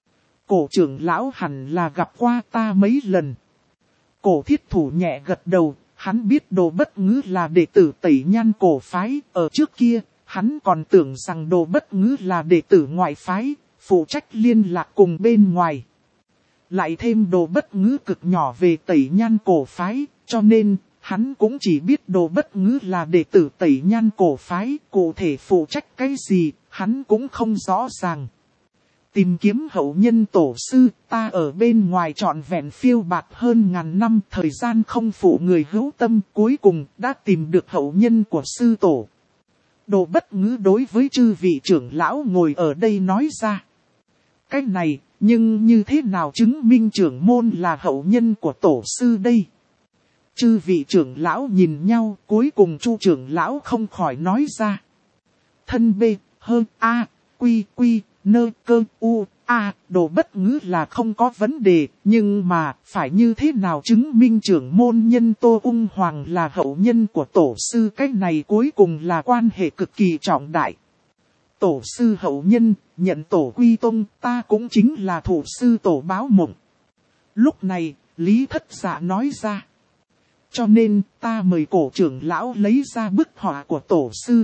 Cổ trưởng lão hẳn là gặp qua ta mấy lần. Cổ thiết thủ nhẹ gật đầu. Hắn biết Đồ Bất Ngữ là đệ tử Tẩy Nhan cổ phái, ở trước kia, hắn còn tưởng rằng Đồ Bất Ngữ là đệ tử ngoại phái, phụ trách liên lạc cùng bên ngoài. Lại thêm Đồ Bất Ngữ cực nhỏ về Tẩy Nhan cổ phái, cho nên, hắn cũng chỉ biết Đồ Bất Ngữ là đệ tử Tẩy Nhan cổ phái, cụ thể phụ trách cái gì, hắn cũng không rõ ràng. Tìm kiếm hậu nhân tổ sư, ta ở bên ngoài trọn vẹn phiêu bạt hơn ngàn năm, thời gian không phụ người hữu tâm, cuối cùng đã tìm được hậu nhân của sư tổ. Đồ Bất Ngữ đối với chư vị trưởng lão ngồi ở đây nói ra. Cái này, nhưng như thế nào chứng minh trưởng môn là hậu nhân của tổ sư đây? Chư vị trưởng lão nhìn nhau, cuối cùng Chu trưởng lão không khỏi nói ra. Thân B, hơn A, Quy, nơ cơ u, a, Đồ Bất Ngữ là không có vấn đề, nhưng mà, phải như thế nào chứng minh trưởng môn nhân Tô Ung Hoàng là hậu nhân của tổ sư, cái này cuối cùng là quan hệ cực kỳ trọng đại. Tổ sư hậu nhân, nhận tổ quy tông, ta cũng chính là thủ sư tổ báo mộng. Lúc này, Lý Thất Dạ nói ra. Cho nên, ta mời cổ trưởng lão lấy ra bức họa của tổ sư.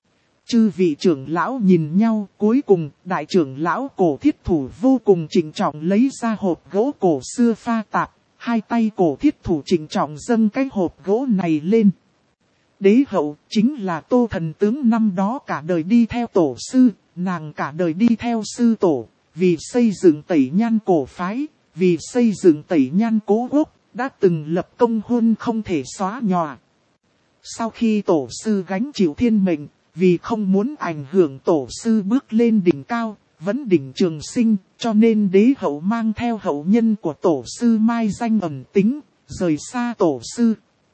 Chư vị trưởng lão nhìn nhau, cuối cùng, đại trưởng lão cổ thiết thủ vô cùng trịnh trọng lấy ra hộp gỗ cổ xưa pha tạp, hai tay cổ thiết thủ trịnh trọng dâng cái hộp gỗ này lên. Đế hậu chính là Tô thần tướng năm đó cả đời đi theo tổ sư, nàng cả đời đi theo sư tổ, vì xây dựng Tẩy Nhan cổ phái, vì xây dựng Tẩy Nhan cố quốc, đã từng lập công huân không thể xóa nhòa. Sau khi tổ sư gánh chịu thiên mệnh, vì không muốn ảnh hưởng tổ sư bước lên đỉnh cao, vấn đỉnh trường sinh, cho nên đế hậu mang theo hậu nhân của tổ sư mai danh ẩn tính, rời xa tổ sư.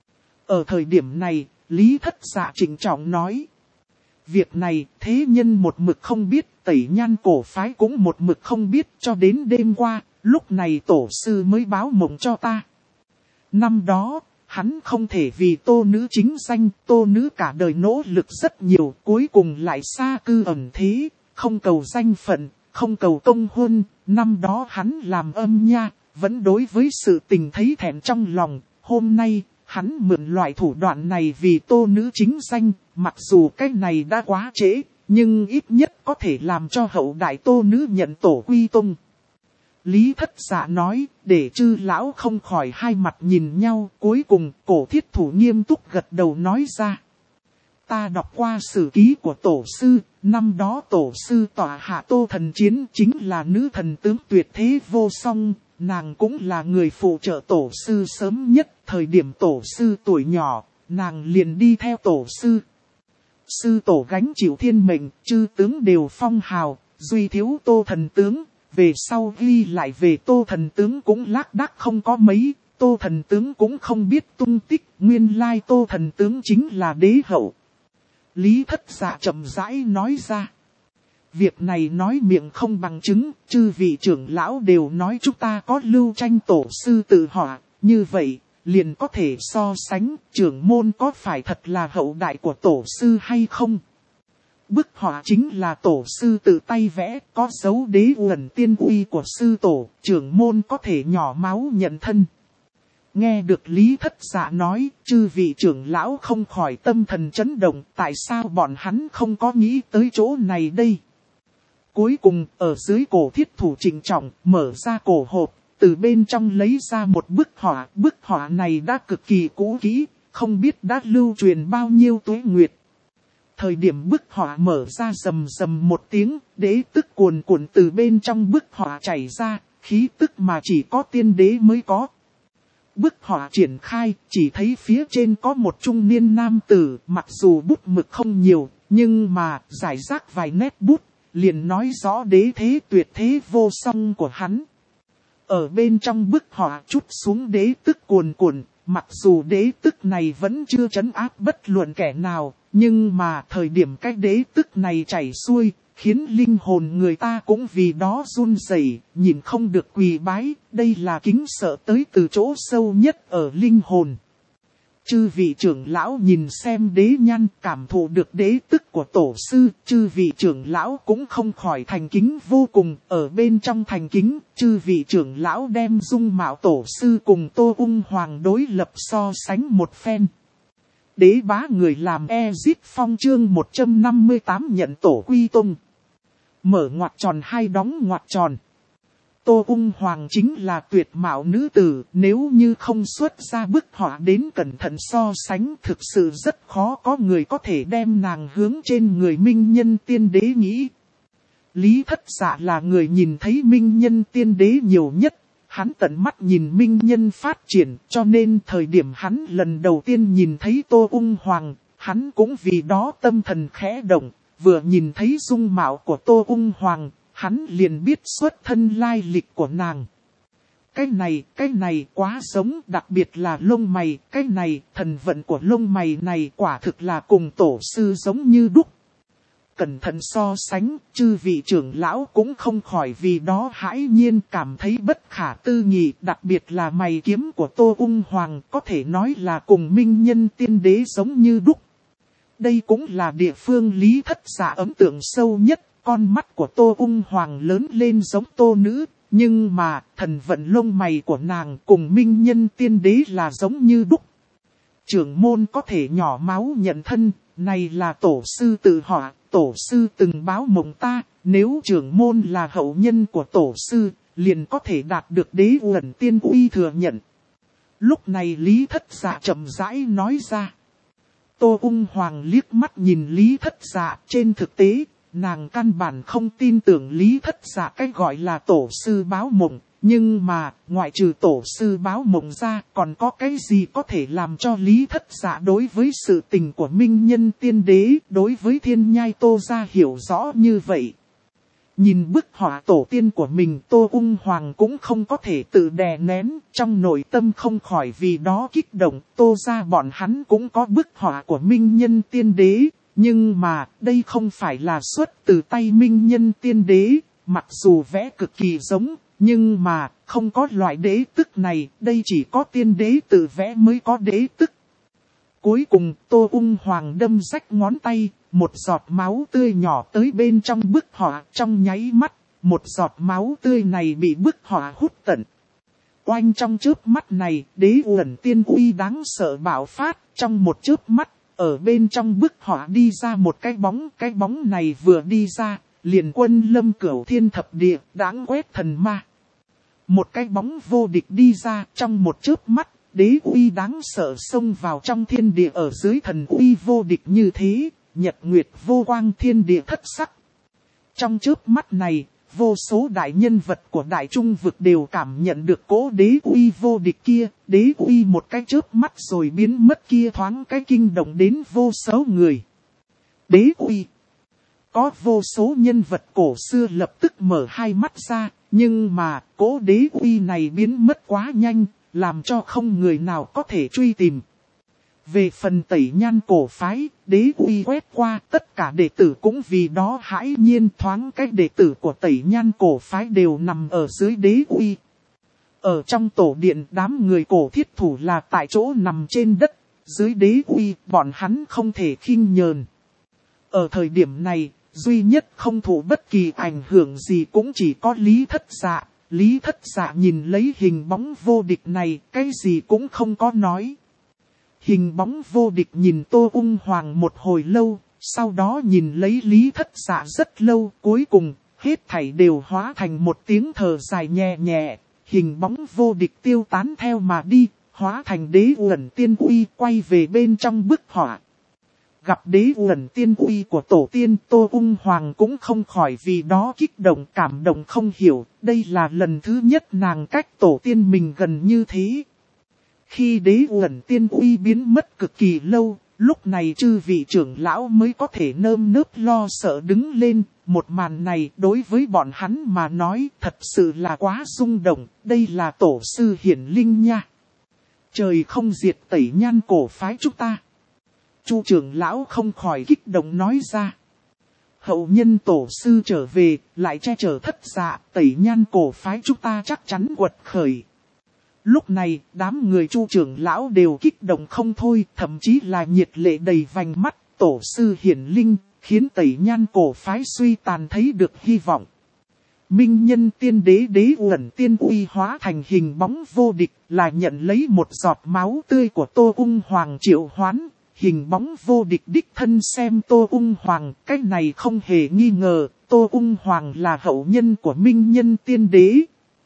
Ở thời điểm này, Lý Thất Dạ trịnh trọng nói. Việc này thế nhân một mực không biết, Tẩy Nhan cổ phái cũng một mực không biết, cho đến đêm qua, lúc này tổ sư mới báo mộng cho ta. Năm đó, hắn không thể vì Tô nữ chính danh, Tô nữ cả đời nỗ lực rất nhiều, cuối cùng lại xa cư ẩn thế, không cầu danh phận, không cầu công huân. Năm đó hắn làm âm nha, vẫn đối với sự tình thấy thẹn trong lòng. Hôm nay, hắn mượn loại thủ đoạn này vì Tô nữ chính danh, mặc dù cái này đã quá trễ, nhưng ít nhất có thể làm cho hậu đại Tô nữ nhận tổ quy tông. Lý Thất Dạ nói, để chư lão không khỏi hai mặt nhìn nhau, cuối cùng Cổ Thiết Thủ nghiêm túc gật đầu nói ra. Ta đọc qua sử ký của tổ sư, năm đó tổ sư tọa hạ Tô thần chiến chính là nữ thần tướng tuyệt thế vô song, nàng cũng là người phụ trợ tổ sư sớm nhất, thời điểm tổ sư tuổi nhỏ, nàng liền đi theo tổ sư. Sư tổ gánh chịu thiên mệnh, chư tướng đều phong hào, duy thiếu Tô thần tướng. Về sau ghi lại về Tô thần tướng cũng lác đác không có mấy, Tô thần tướng cũng không biết tung tích, nguyên lai Tô thần tướng chính là đế hậu. Lý Thất Dạ chậm rãi nói ra. Việc này nói miệng không bằng chứng, chư vị trưởng lão đều nói chúng ta có lưu tranh tổ sư tự họa, như vậy, liền có thể so sánh trưởng môn có phải thật là hậu đại của tổ sư hay không. Bức họa chính là tổ sư tự tay vẽ, có dấu đế uẩn tiên uy của sư tổ, trưởng môn có thể nhỏ máu nhận thân. Nghe được Lý Thất Dạ nói, chư vị trưởng lão không khỏi tâm thần chấn động, tại sao bọn hắn không có nghĩ tới chỗ này đây. Cuối cùng, ở dưới Cổ Thiết Thủ trịnh trọng, mở ra cổ hộp, từ bên trong lấy ra một bức họa này đã cực kỳ cũ kỹ, không biết đã lưu truyền bao nhiêu tuế nguyệt. Thời điểm bức họa mở ra rầm rầm một tiếng, đế tức cuồn cuộn từ bên trong bức họa chảy ra, khí tức mà chỉ có tiên đế mới có. Bức họa triển khai, chỉ thấy phía trên có một trung niên nam tử, mặc dù bút mực không nhiều, nhưng mà giải rác vài nét bút, liền nói rõ đế thế tuyệt thế vô song của hắn. Ở bên trong bức họa chút xuống đế tức cuồn cuộn, mặc dù đế tức này vẫn chưa trấn áp bất luận kẻ nào, nhưng mà thời điểm cái đế tức này chảy xuôi, khiến linh hồn người ta cũng vì đó run rẩy, nhìn không được quỳ bái, đây là kính sợ tới từ chỗ sâu nhất ở linh hồn. Chư vị trưởng lão nhìn xem đế nhan, cảm thụ được đế tức của tổ sư, chư vị trưởng lão cũng không khỏi thành kính vô cùng, ở bên trong thành kính, chư vị trưởng lão đem dung mạo tổ sư cùng Tô Ung Hoàng đối lập so sánh một phen. Đế bá người làm Ezit Phong chương 158 nhận tổ quy tông. Mở ngoặc tròn hai đóng ngoặc tròn. Tô Ung Hoàng chính là tuyệt mạo nữ tử, nếu như không xuất ra bức họa đến cẩn thận so sánh thực sự rất khó có người có thể đem nàng hướng trên người minh nhân tiên đế nghĩ. Lý Thất Dạ là người nhìn thấy minh nhân tiên đế nhiều nhất, hắn tận mắt nhìn minh nhân phát triển, cho nên thời điểm hắn lần đầu tiên nhìn thấy Tô Ung Hoàng, hắn cũng vì đó tâm thần khẽ động, vừa nhìn thấy dung mạo của Tô Ung Hoàng. Hắn liền biết xuất thân lai lịch của nàng. Cái này quá giống, đặc biệt là lông mày, cái này, thần vận của lông mày này quả thực là cùng tổ sư giống như đúc. Cẩn thận so sánh, chư vị trưởng lão cũng không khỏi vì đó hãi nhiên cảm thấy bất khả tư nghị, đặc biệt là mày kiếm của Tô Ung Hoàng có thể nói là cùng minh nhân tiên đế giống như đúc. Đây cũng là địa phương Lý Thất Dạ ấn tượng sâu nhất. Con mắt của Tô Ung Hoàng lớn lên giống Tô nữ, nhưng mà thần vận lông mày của nàng cùng minh nhân tiên đế là giống như đúc. Trưởng môn có thể nhỏ máu nhận thân, này là tổ sư tự họa, tổ sư từng báo mộng ta, nếu trưởng môn là hậu nhân của tổ sư, liền có thể đạt được đế uẩn tiên uy thừa nhận. Lúc này Lý Thất Dạ chậm rãi nói ra. Tô Ung Hoàng liếc mắt nhìn Lý Thất Dạ, trên thực tế, nàng căn bản không tin tưởng Lý Thất Dạ cái gọi là tổ sư báo mộng, nhưng mà, ngoại trừ tổ sư báo mộng ra, còn có cái gì có thể làm cho Lý Thất Dạ đối với sự tình của Minh Nhân Tiên Đế, đối với Thiên Nhai Tô gia hiểu rõ như vậy. Nhìn bức họa tổ tiên của mình, Tô Ung Hoàng cũng không có thể tự đè nén, trong nội tâm không khỏi vì đó kích động. Tô gia bọn hắn cũng có bức họa của Minh Nhân Tiên Đế, nhưng mà đây không phải là xuất từ tay Minh Nhân Tiên Đế, mặc dù vẽ cực kỳ giống, nhưng mà không có loại đế tức này, đây chỉ có tiên đế tự vẽ mới có đế tức. Cuối cùng Tô Ung Hoàng đâm rách ngón tay, một giọt máu tươi nhỏ tới bên trong bức họa, trong nháy mắt, một giọt máu tươi này bị bức họa hút tận. Oanh, trong chớp mắt này, đế uẩn tiên uy đáng sợ bạo phát, trong một chớp mắt, ở bên trong bức họa đi ra một cái bóng này vừa đi ra, liền quân lâm cửu thiên thập địa, đáng quét thần ma. Một cái bóng vô địch đi ra, trong một chớp mắt, đế uy đáng sợ xông vào trong thiên địa, ở dưới thần uy vô địch như thế, nhật nguyệt vô quang, thiên địa thất sắc. Trong chớp mắt này, vô số đại nhân vật của đại trung vực đều cảm nhận được cỗ đế uy vô địch kia, đế uy một cái chớp mắt rồi biến mất kia thoáng cái kinh động đến vô số người. Đế uy. Có vô số nhân vật cổ xưa lập tức mở hai mắt ra, nhưng mà cỗ đế uy này biến mất quá nhanh, làm cho không người nào có thể truy tìm. Về phần Tẩy Nhan cổ phái, đế uy quét qua, tất cả đệ tử cũng vì đó hãi nhiên, thoáng cách đệ tử của Tẩy Nhan cổ phái đều nằm ở dưới đế uy. Ở trong tổ điện, đám người cổ thiết thủ là tại chỗ nằm trên đất, dưới đế uy, bọn hắn không thể khinh nhờn. Ở thời điểm này, duy nhất không thụ bất kỳ ảnh hưởng gì cũng chỉ có Lý Thất Dạ. Lý Thất Dạ nhìn lấy hình bóng vô địch này, cái gì cũng không có nói. Hình bóng vô địch nhìn Tô Ung Hoàng một hồi lâu, sau đó nhìn lấy Lý Thất Dạ rất lâu, cuối cùng, hết thảy đều hóa thành một tiếng thở dài nhẹ nhẹ, hình bóng vô địch tiêu tán theo mà đi, hóa thành đế uẩn tiên uy quay về bên trong bức họa. Gặp đế uẩn tiên uy của tổ tiên, Tô Ung Hoàng cũng không khỏi vì đó kích động, cảm động không hiểu, đây là lần thứ nhất nàng cách tổ tiên mình gần như thế. Khi đế uẩn tiên uy biến mất cực kỳ lâu, lúc này chư vị trưởng lão mới có thể nơm nớp lo sợ đứng lên. Một màn này đối với bọn hắn mà nói thật sự là quá rung động, đây là tổ sư hiển linh nha. Trời không diệt Tẩy Nhan cổ phái chúng ta. Chu trưởng lão không khỏi kích động nói ra. Hậu nhân tổ sư trở về, lại che chở Thất Dạ, Tẩy Nhan cổ phái chúng ta chắc chắn quật khởi. Lúc này, đám người Chu trưởng lão đều kích động không thôi, thậm chí là nhiệt lệ đầy vành mắt, tổ sư hiển linh, khiến Tẩy Nhan cổ phái suy tàn thấy được hy vọng. Minh Nhân Tiên Đế đế uẩn tiên uy hóa thành hình bóng vô địch, là nhận lấy một giọt máu tươi của Tô Ung Hoàng triệu hoán. Hình bóng vô địch đích thân xem Tô Ung Hoàng, cái này không hề nghi ngờ, Tô Ung Hoàng là hậu nhân của Minh Nhân Tiên Đế.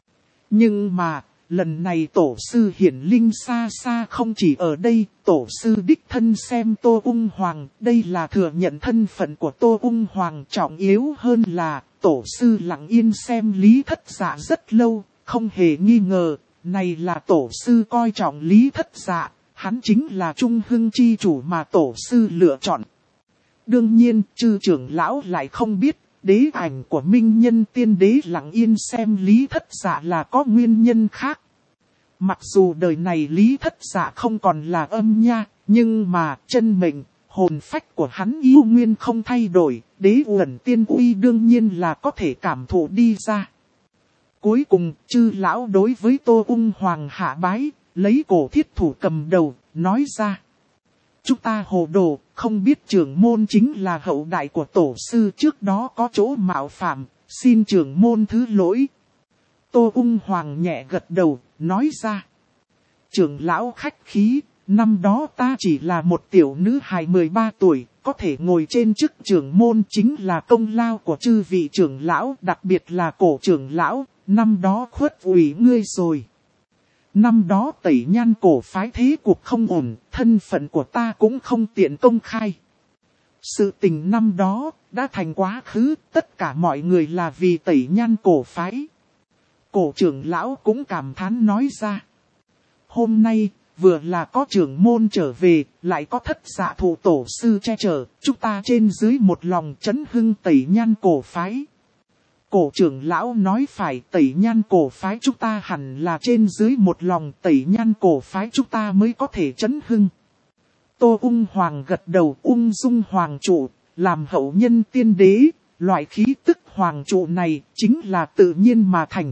Nhưng mà, lần này tổ sư hiển linh xa xa không chỉ ở đây, tổ sư đích thân xem Tô Ung Hoàng, đây là thừa nhận thân phận của Tô Ung Hoàng, trọng yếu hơn là, tổ sư lặng yên xem Lý Thất Dạ rất lâu, không hề nghi ngờ, này là tổ sư coi trọng Lý Thất Dạ. Hắn chính là Trung Hưng chi chủ mà tổ sư lựa chọn. Đương nhiên, chư trưởng lão lại không biết, đế ảnh của Minh Nhân Tiên Đế lặng yên xem Lý Thất Dạ là có nguyên nhân khác. Mặc dù đời này Lý Thất Dạ không còn là âm nha, nhưng mà chân mệnh, hồn phách của hắn yêu nguyên không thay đổi, đế uẩn tiên uy đương nhiên là có thể cảm thụ đi ra. Cuối cùng, chư lão đối với Tô Ung Hoàng hạ bái. Lấy cổ thiết thủ cầm đầu, nói ra. Chúng ta hồ đồ, không biết trưởng môn chính là hậu đại của tổ sư trước đó có chỗ mạo phạm, xin trưởng môn thứ lỗi. Tô Ung Hoàng nhẹ gật đầu, nói ra. Trưởng lão khách khí, năm đó ta chỉ là một tiểu nữ hài 13 tuổi, có thể ngồi trên chức trưởng môn chính là công lao của chư vị trưởng lão, đặc biệt là cổ trưởng lão, năm đó khuất ủy ngươi rồi. Năm đó Tẩy Nhan cổ phái thế cuộc không ổn, thân phận của ta cũng không tiện công khai. Sự tình năm đó đã thành quá khứ, tất cả mọi người là vì Tẩy Nhan cổ phái. Cổ trưởng lão cũng cảm thán nói ra. Hôm nay, vừa là có trưởng môn trở về, lại có thất dạ thụ tổ sư che chở, chúng ta trên dưới một lòng chấn hưng Tẩy Nhan cổ phái. Cổ trưởng lão nói phải, Tẩy Nhan cổ phái chúng ta hẳn là trên dưới một lòng, Tẩy Nhan cổ phái chúng ta mới có thể chấn hưng. Tô Ung Hoàng gật đầu, ung dung hoàng trụ, làm hậu nhân tiên đế, loại khí tức hoàng trụ này chính là tự nhiên mà thành.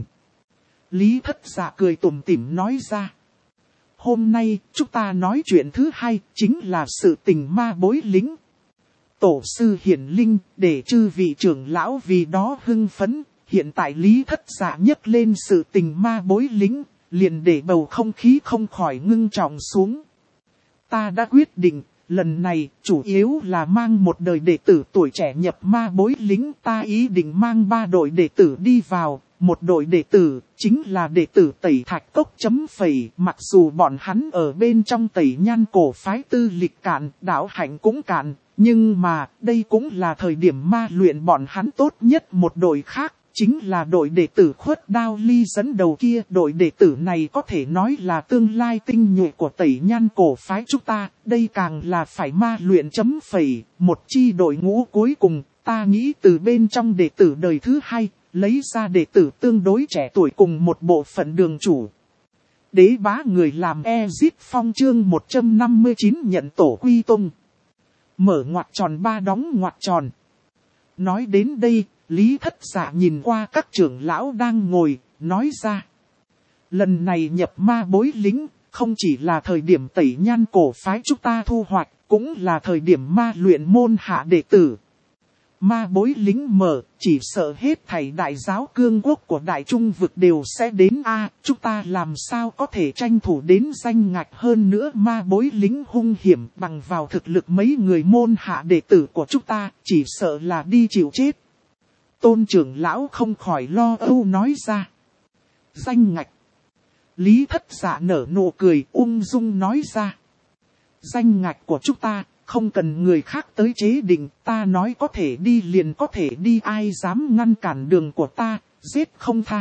Lý Thất Dạ cười tủm tỉm nói ra. Hôm nay chúng ta nói chuyện thứ hai chính là sự tình ma bối lính. Tổ sư hiển linh để chư vị trưởng lão vì đó hưng phấn. Hiện tại Lý Thất Dạ nhắc lên sự tình ma bối lính, liền để bầu không khí không khỏi ngưng trọng xuống. Ta đã quyết định, lần này chủ yếu là mang một đời đệ tử tuổi trẻ nhập ma bối lính. Ta ý định mang 3 đội đệ tử đi vào. Một đội đệ tử chính là đệ tử Tẩy Thạch Cốc chấm phẩy. Mặc dù bọn hắn ở bên trong Tẩy Nhan cổ phái tư lịch cạn, đạo hạnh cũng cạn. Nhưng mà đây cũng là thời điểm ma luyện bọn hắn tốt nhất. Một đội khác chính là đội đệ tử Khuất Đao Ly dẫn đầu kia. Đội đệ tử này có thể nói là tương lai tinh nhuệ của Tẩy Nhan cổ phái chúng ta. Đây càng là phải ma luyện chấm phẩy. Một chi đội ngũ cuối cùng, ta nghĩ từ bên trong đệ tử đời thứ 2. Lấy ra đệ tử tương đối trẻ tuổi cùng một bộ phận đường chủ. Đế bá người làm Ezit Phong chương 159 nhận tổ quy tông. Mở ngoặc tròn 3 đóng ngoặc tròn. Nói đến đây, Lý Thất Dạ nhìn qua các trưởng lão đang ngồi, nói ra. Lần này nhập ma bối lính, không chỉ là thời điểm Tẩy Nhan cổ phái chúng ta thu hoạch, cũng là thời điểm ma luyện môn hạ đệ tử. Ma bối lính mở, chỉ sợ hết thảy đại giáo cương quốc của đại trung vực đều sẽ đến chúng ta làm sao có thể tranh thủ đến danh ngạch hơn nữa. Ma bối lính hung hiểm bằng vào thực lực mấy người môn hạ đệ tử của chúng ta, chỉ sợ là đi chịu chết. Tôn trưởng lão không khỏi lo âu nói ra. Danh ngạch. Lý Thất Dạ nở nụ cười ung dung nói ra. Danh ngạch của chúng ta. Không cần người khác tới chế định, ta nói có thể đi liền có thể đi, ai dám ngăn cản đường của ta, giết không tha.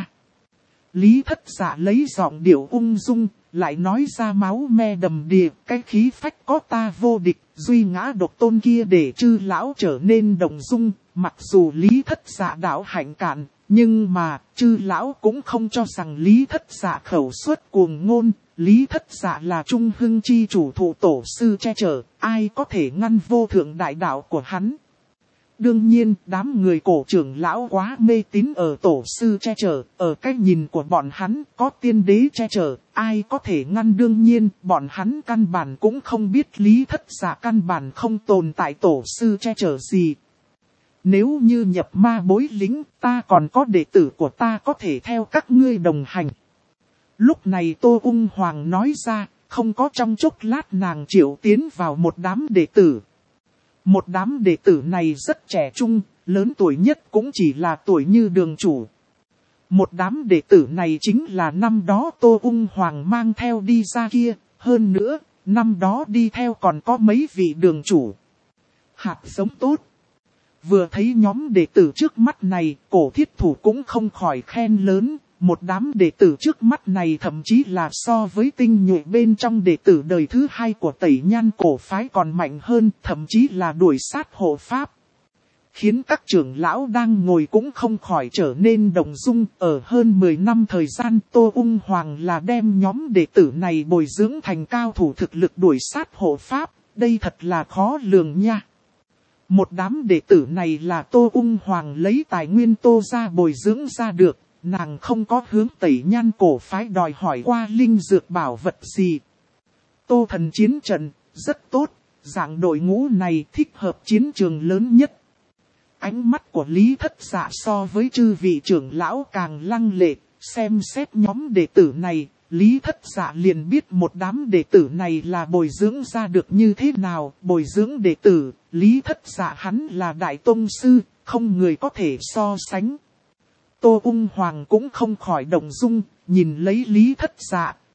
Lý Thất Dạ lấy giọng điệu ung dung, lại nói ra máu me đầm đìa, cái khí phách có ta vô địch, duy ngã độc tôn kia để chư lão trở nên động dung. Mặc dù Lý Thất Dạ đạo hạnh cạn, nhưng mà chư lão cũng không cho rằng Lý Thất Dạ khẩu xuất cuồng ngôn. Lý Thất Dạ là trung hưng chi chủ thụ tổ sư che chở, ai có thể ngăn vô thượng đại đạo của hắn. Đương nhiên, đám người cổ trưởng lão quá mê tín ở tổ sư che chở, ở cách nhìn của bọn hắn có tiên đế che chở, ai có thể ngăn. Đương nhiên, bọn hắn căn bản cũng không biết Lý Thất Dạ căn bản không tồn tại tổ sư che chở gì. Nếu như nhập ma bối lính, ta còn có đệ tử của ta có thể theo các ngươi đồng hành. Lúc này Tô Ung Hoàng nói ra, không có trong chốc lát nàng triệu tiến vào một đám đệ tử. Một đám đệ tử này rất trẻ trung, lớn tuổi nhất cũng chỉ là tuổi như đường chủ. Một đám đệ tử này chính là năm đó Tô Ung Hoàng mang theo đi ra kia, hơn nữa, năm đó đi theo còn có mấy vị đường chủ. Hạt giống tốt. Vừa thấy nhóm đệ tử trước mắt này, cổ thiết thủ cũng không khỏi khen lớn. Một đám đệ tử trước mắt này thậm chí là so với tinh nhuệ bên trong đệ tử đời thứ 2 của Tẩy Nhan cổ phái còn mạnh hơn, thậm chí là đuổi sát hộ pháp. Khiến các trưởng lão đang ngồi cũng không khỏi trở nên động dung. Ở hơn 10 năm thời gian, Tô Ung Hoàng là đem nhóm đệ tử này bồi dưỡng thành cao thủ thực lực đuổi sát hộ pháp, đây thật là khó lường nha. Một đám đệ tử này là Tô Ung Hoàng lấy tài nguyên Tô ra bồi dưỡng ra được. Nàng không có hướng Tẩy Nhan cổ phái đòi hỏi qua linh dược bảo vật gì. Tô thần chiến trận, rất tốt, dạng đội ngũ này thích hợp chiến trường lớn nhất. Ánh mắt của Lý Thất Dạ so với chư vị trưởng lão càng lăng lệ, xem xét nhóm đệ tử này, Lý Thất Dạ liền biết một đám đệ tử này là bồi dưỡng ra được như thế nào. Bồi dưỡng đệ tử, Lý Thất Dạ hắn là đại tông sư, không người có thể so sánh. Tô Ung Hoàng cũng không khỏi động dung, nhìn lấy Lý Thất Dạ,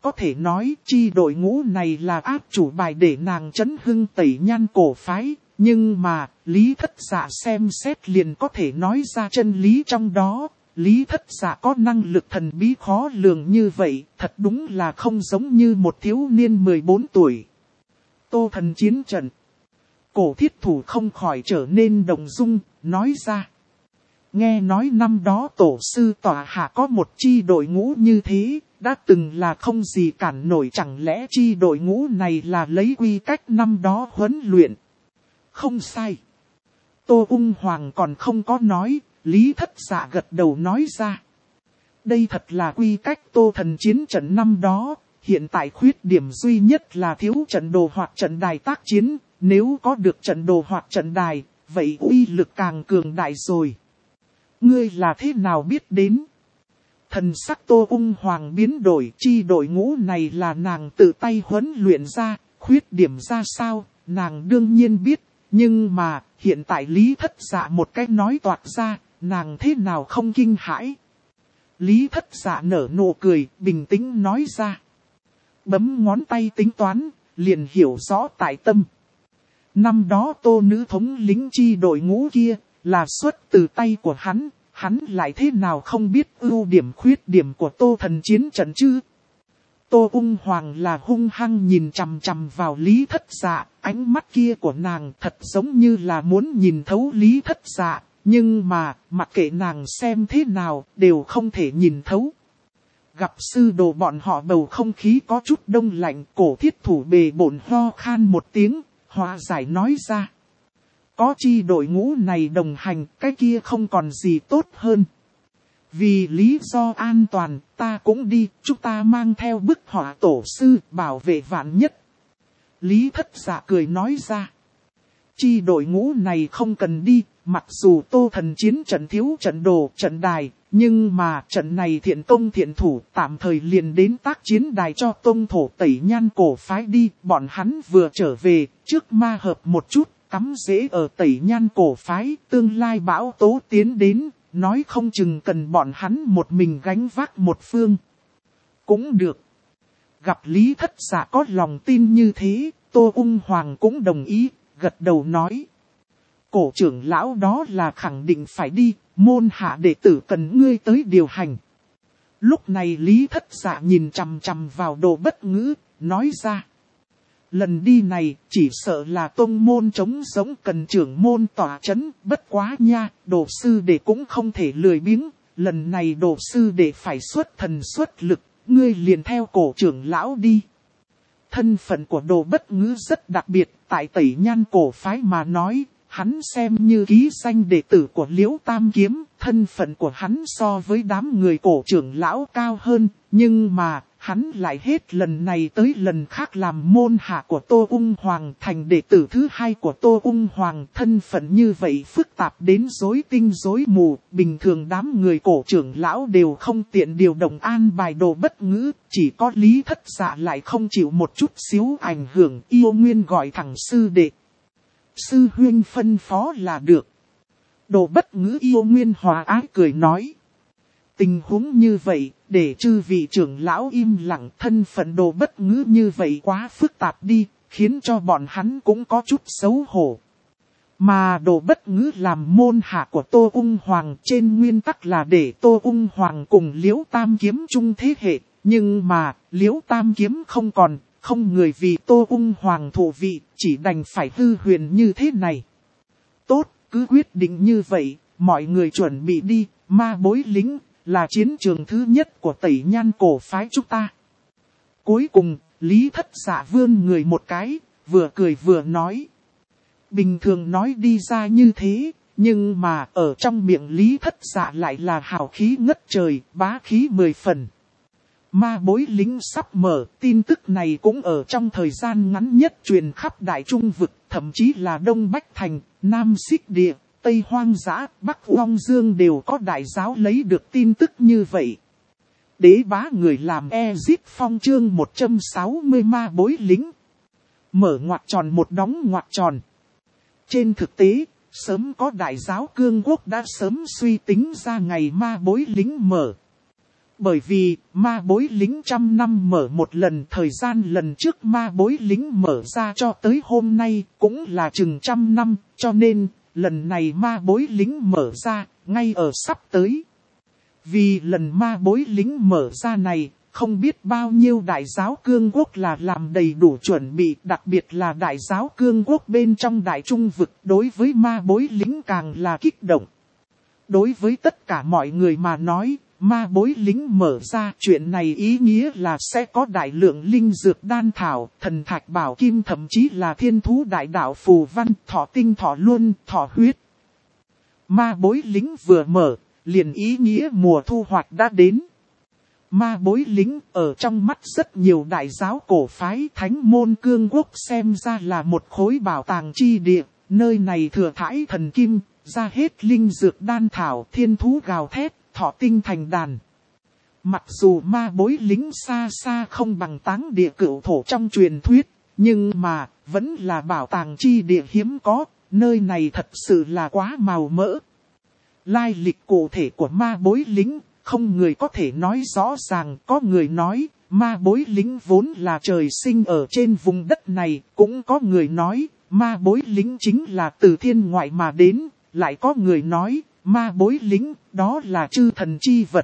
có thể nói chi đội ngũ này là áp chủ bài để nàng chấn hưng Tẩy Nhan cổ phái. Nhưng mà, Lý Thất Dạ xem xét liền có thể nói ra chân lý trong đó. Lý Thất Dạ có năng lực thần bí khó lường như vậy, thật đúng là không giống như một thiếu niên 14 tuổi. Tô Thần chiến trận. Cổ Thiết Thủ không khỏi trở nên động dung, nói ra. Nghe nói năm đó tổ sư tọa hạ có một chi đội ngũ như thế, đã từng là không gì cản nổi, chẳng lẽ chi đội ngũ này là lấy quy cách năm đó huấn luyện. Không sai. Tô Ung Hoàng còn không có nói, Lý Thất Dạ gật đầu nói ra. Đây thật là quy cách Tô Thần chiến trận năm đó, hiện tại khuyết điểm duy nhất là thiếu trận đồ hoặc trận đài tác chiến, nếu có được trận đồ hoặc trận đài, vậy uy lực càng cường đại rồi. Ngươi là thế nào biết đến? Thần sắc Tô Ung Hoàng biến đổi, chi đội ngũ này là nàng tự tay huấn luyện ra, khuyết điểm ra sao, nàng đương nhiên biết, nhưng mà, hiện tại Lý Thất Dạ một cách nói toạc ra, nàng thế nào không kinh hãi. Lý Thất Dạ nở nụ cười, bình tĩnh nói ra. Bấm ngón tay tính toán, liền hiểu rõ tại tâm. Năm đó Tô nữ thống lĩnh chi đội ngũ kia, là xuất từ tay của hắn lại thế nào không biết ưu điểm khuyết điểm của Tô Thần chiến trận chứ? Tô Ung Hoàng là hung hăng nhìn chằm chằm vào Lý Thất Dạ, ánh mắt kia của nàng thật giống như là muốn nhìn thấu Lý Thất Dạ, nhưng mà, mặc kệ nàng xem thế nào, đều không thể nhìn thấu. Gặp sư đồ bọn họ bầu không khí có chút đông lạnh, Cổ Thiết Thủ bề bổn ho khan một tiếng, hòa giải nói ra. Có chi đội ngũ này đồng hành, cái kia không còn gì tốt hơn. Vì lý do an toàn, ta cũng đi, chúng ta mang theo bức họa tổ sư, bảo vệ vạn nhất. Lý Thất Dạ cười nói ra. Chi đội ngũ này không cần đi, mặc dù Tô Thần chiến trận thiếu trận đồ, trận đài, nhưng mà trận này thiện công thiện thủ, tạm thời liền đến tác chiến đài cho Tông Thổ Tẩy Nhan cổ phái đi, bọn hắn vừa trở về, trước ma hợp một chút. Cắm rễ ở Tẩy Nhan cổ phái, tương lai bão tố tiến đến, nói không chừng cần bọn hắn một mình gánh vác một phương. Cũng được. Gặp Lý Thất Dạ có lòng tin như thế, Tô Ung Hoàng cũng đồng ý, gật đầu nói. Cổ trưởng lão đó là khẳng định phải đi, môn hạ đệ tử cần ngươi tới điều hành. Lúc này Lý Thất Dạ nhìn chằm chằm vào Đồ Bất Ngữ, nói ra. Lần đi này, chỉ sợ là tông môn trống giống cần trưởng môn tỏa chấn, bất quá nha, Đồ sư đệ cũng không thể lười biếng, lần này Đồ sư đệ phải xuất thần xuất lực, ngươi liền theo cổ trưởng lão đi. Thân phận của Đồ Bất Ngữ rất đặc biệt, tại Tẩy Nhan cổ phái mà nói, hắn xem như ký danh đệ tử của Liễu Tam Kiếm, thân phận của hắn so với đám người cổ trưởng lão cao hơn, nhưng mà, hắn lại hết lần này tới lần khác làm môn hạ của Tô Ung Hoàng, thành đệ tử thứ hai của Tô Ung Hoàng, thân phận như vậy phức tạp đến rối tinh rối mù, bình thường đám người cổ trưởng lão đều không tiện điều động an bài Đồ Bất Ngữ, chỉ có Lý Thất Dạ lại không chịu một chút xíu ảnh hưởng, yêu nguyên gọi thẳng sư đệ. Sư huynh phân phó là được. Đồ Bất Ngữ yêu nguyên hòa ái cười nói. Tình huống như vậy, để chư vị trưởng lão im lặng, thân phận Đồ Bất Ngữ như vậy quá phức tạp đi, khiến cho bọn hắn cũng có chút xấu hổ. Mà Đồ Bất Ngữ làm môn hạ của Tô Ung Hoàng trên nguyên tắc là để Tô Ung Hoàng cùng Liễu Tam Kiếm chung thế hệ, nhưng mà Liễu Tam Kiếm không còn, không người vì Tô Ung Hoàng thụ vị, chỉ đành phải hư huyền như thế này. Tốt, cứ quyết định như vậy, mọi người chuẩn bị đi, Ma Bối Lính là chiến trường thứ nhất của Tẩy Nhan cổ phái chúng ta. Cuối cùng, Lý Thất Dạ vươn người một cái, vừa cười vừa nói. Bình thường nói đi ra như thế, nhưng mà ở trong miệng Lý Thất Dạ lại là hào khí ngất trời, bá khí 10 phần. Ma Bối Lính sắp mở, tin tức này cũng ở trong thời gian ngắn nhất truyền khắp Đại Trung Vực, thậm chí là Đông Bách Thành, Nam Xích Địa, Tây Hoang Dã, Bắc Long Dương đều có đại giáo lấy được tin tức như vậy. Đế bá người làm Ezip Phong chương 160 Ma Bối Lính. Mở ngoặc tròn một đóng ngoặc tròn. Trên thực tế, sớm có đại giáo cương quốc đã sớm suy tính ra ngày Ma Bối Lính mở. Bởi vì, ma bối lính 100 năm mở một lần, thời gian lần trước ma bối lính mở ra cho tới hôm nay cũng là chừng 100 năm, cho nên, lần này ma bối lính mở ra, ngay ở sắp tới. Vì lần ma bối lính mở ra này, không biết bao nhiêu đại giáo cương quốc là làm đầy đủ chuẩn bị, đặc biệt là đại giáo cương quốc bên trong đại trung vực đối với ma bối lính càng là kích động. Đối với tất cả mọi người mà nói, ma bối lính mở ra chuyện này ý nghĩa là sẽ có đại lượng linh dược đan thảo, thần thạch bảo kim thậm chí là thiên thú đại đạo phù văn, thọ tinh thọ luân, thọ huyết. Ma bối lính vừa mở, liền ý nghĩa mùa thu hoạch đã đến. Ma bối lính ở trong mắt rất nhiều đại giáo cổ phái thánh môn cương quốc xem ra là một khối bảo tàng chi địa, nơi này thừa thãi thần kim, ra hết linh dược đan thảo, thiên thú gào thét, thọ tinh thành đàn. Mặc dù ma bối lính xa xa không bằng táng địa cửu thổ trong truyền thuyết, nhưng mà vẫn là bảo tàng chi địa hiếm có, nơi này thật sự là quá màu mỡ. Lai lịch cụ thể của ma bối lính, không người có thể nói rõ ràng, có người nói, ma bối lính vốn là trời sinh ở trên vùng đất này, cũng có người nói, ma bối lính chính là từ thiên ngoại mà đến, lại có người nói, ma bối lính, đó là chư thần chi vật.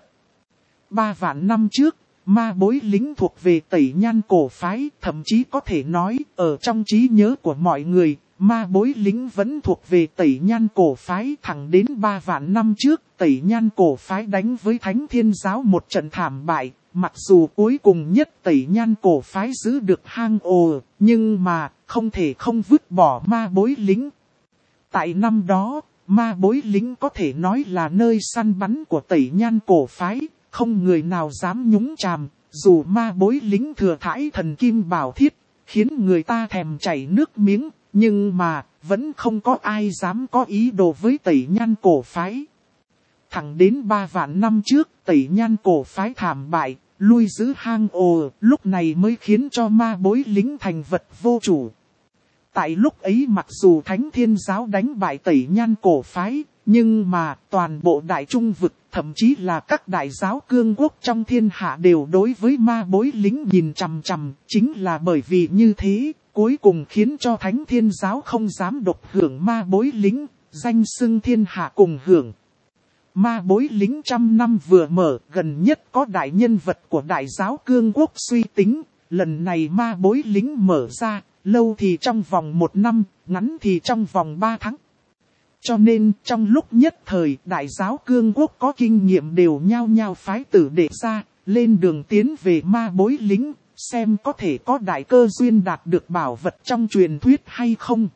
3 vạn năm trước, ma bối lính thuộc về Tẩy Nhan cổ phái, thậm chí có thể nói, ở trong trí nhớ của mọi người, ma bối lính vẫn thuộc về Tẩy Nhan cổ phái. Thẳng đến 3 vạn năm trước, Tẩy Nhan cổ phái đánh với Thánh Thiên giáo một trận thảm bại, mặc dù cuối cùng nhất Tẩy Nhan cổ phái giữ được hang ổ, nhưng mà, không thể không vứt bỏ ma bối lính. Tại năm đó, ma bối lính có thể nói là nơi săn bắn của Tẩy Nhan cổ phái, không người nào dám nhúng chàm, dù ma bối lính thừa thãi thần kim bảo thiết, khiến người ta thèm chảy nước miếng, nhưng mà, vẫn không có ai dám có ý đồ với Tẩy Nhan cổ phái. Thẳng đến 3 vạn năm trước, Tẩy Nhan cổ phái thảm bại, lui giữ hang ổ, lúc này mới khiến cho ma bối lính thành vật vô chủ. Tại lúc ấy mặc dù Thánh Thiên giáo đánh bại Tẩy Nhan cổ phái, nhưng mà toàn bộ đại trung vực, thậm chí là các đại giáo cương quốc trong thiên hạ đều đối với ma bối lính nhìn chằm chằm, chính là bởi vì như thế, cuối cùng khiến cho Thánh Thiên giáo không dám độc hưởng ma bối lính, danh xưng thiên hạ cùng hưởng. Ma bối lính 100 năm vừa mở, gần nhất có đại nhân vật của đại giáo cương quốc suy tính, lần này ma bối lính mở ra, lâu thì trong vòng 1 năm, ngắn thì trong vòng 3 tháng. Cho nên, trong lúc nhất thời, đại giáo cương quốc có kinh nghiệm đều nhao nhao phái tử đệ ra, lên đường tiến về ma bối lính, xem có thể có đại cơ duyên đạt được bảo vật trong truyền thuyết hay không.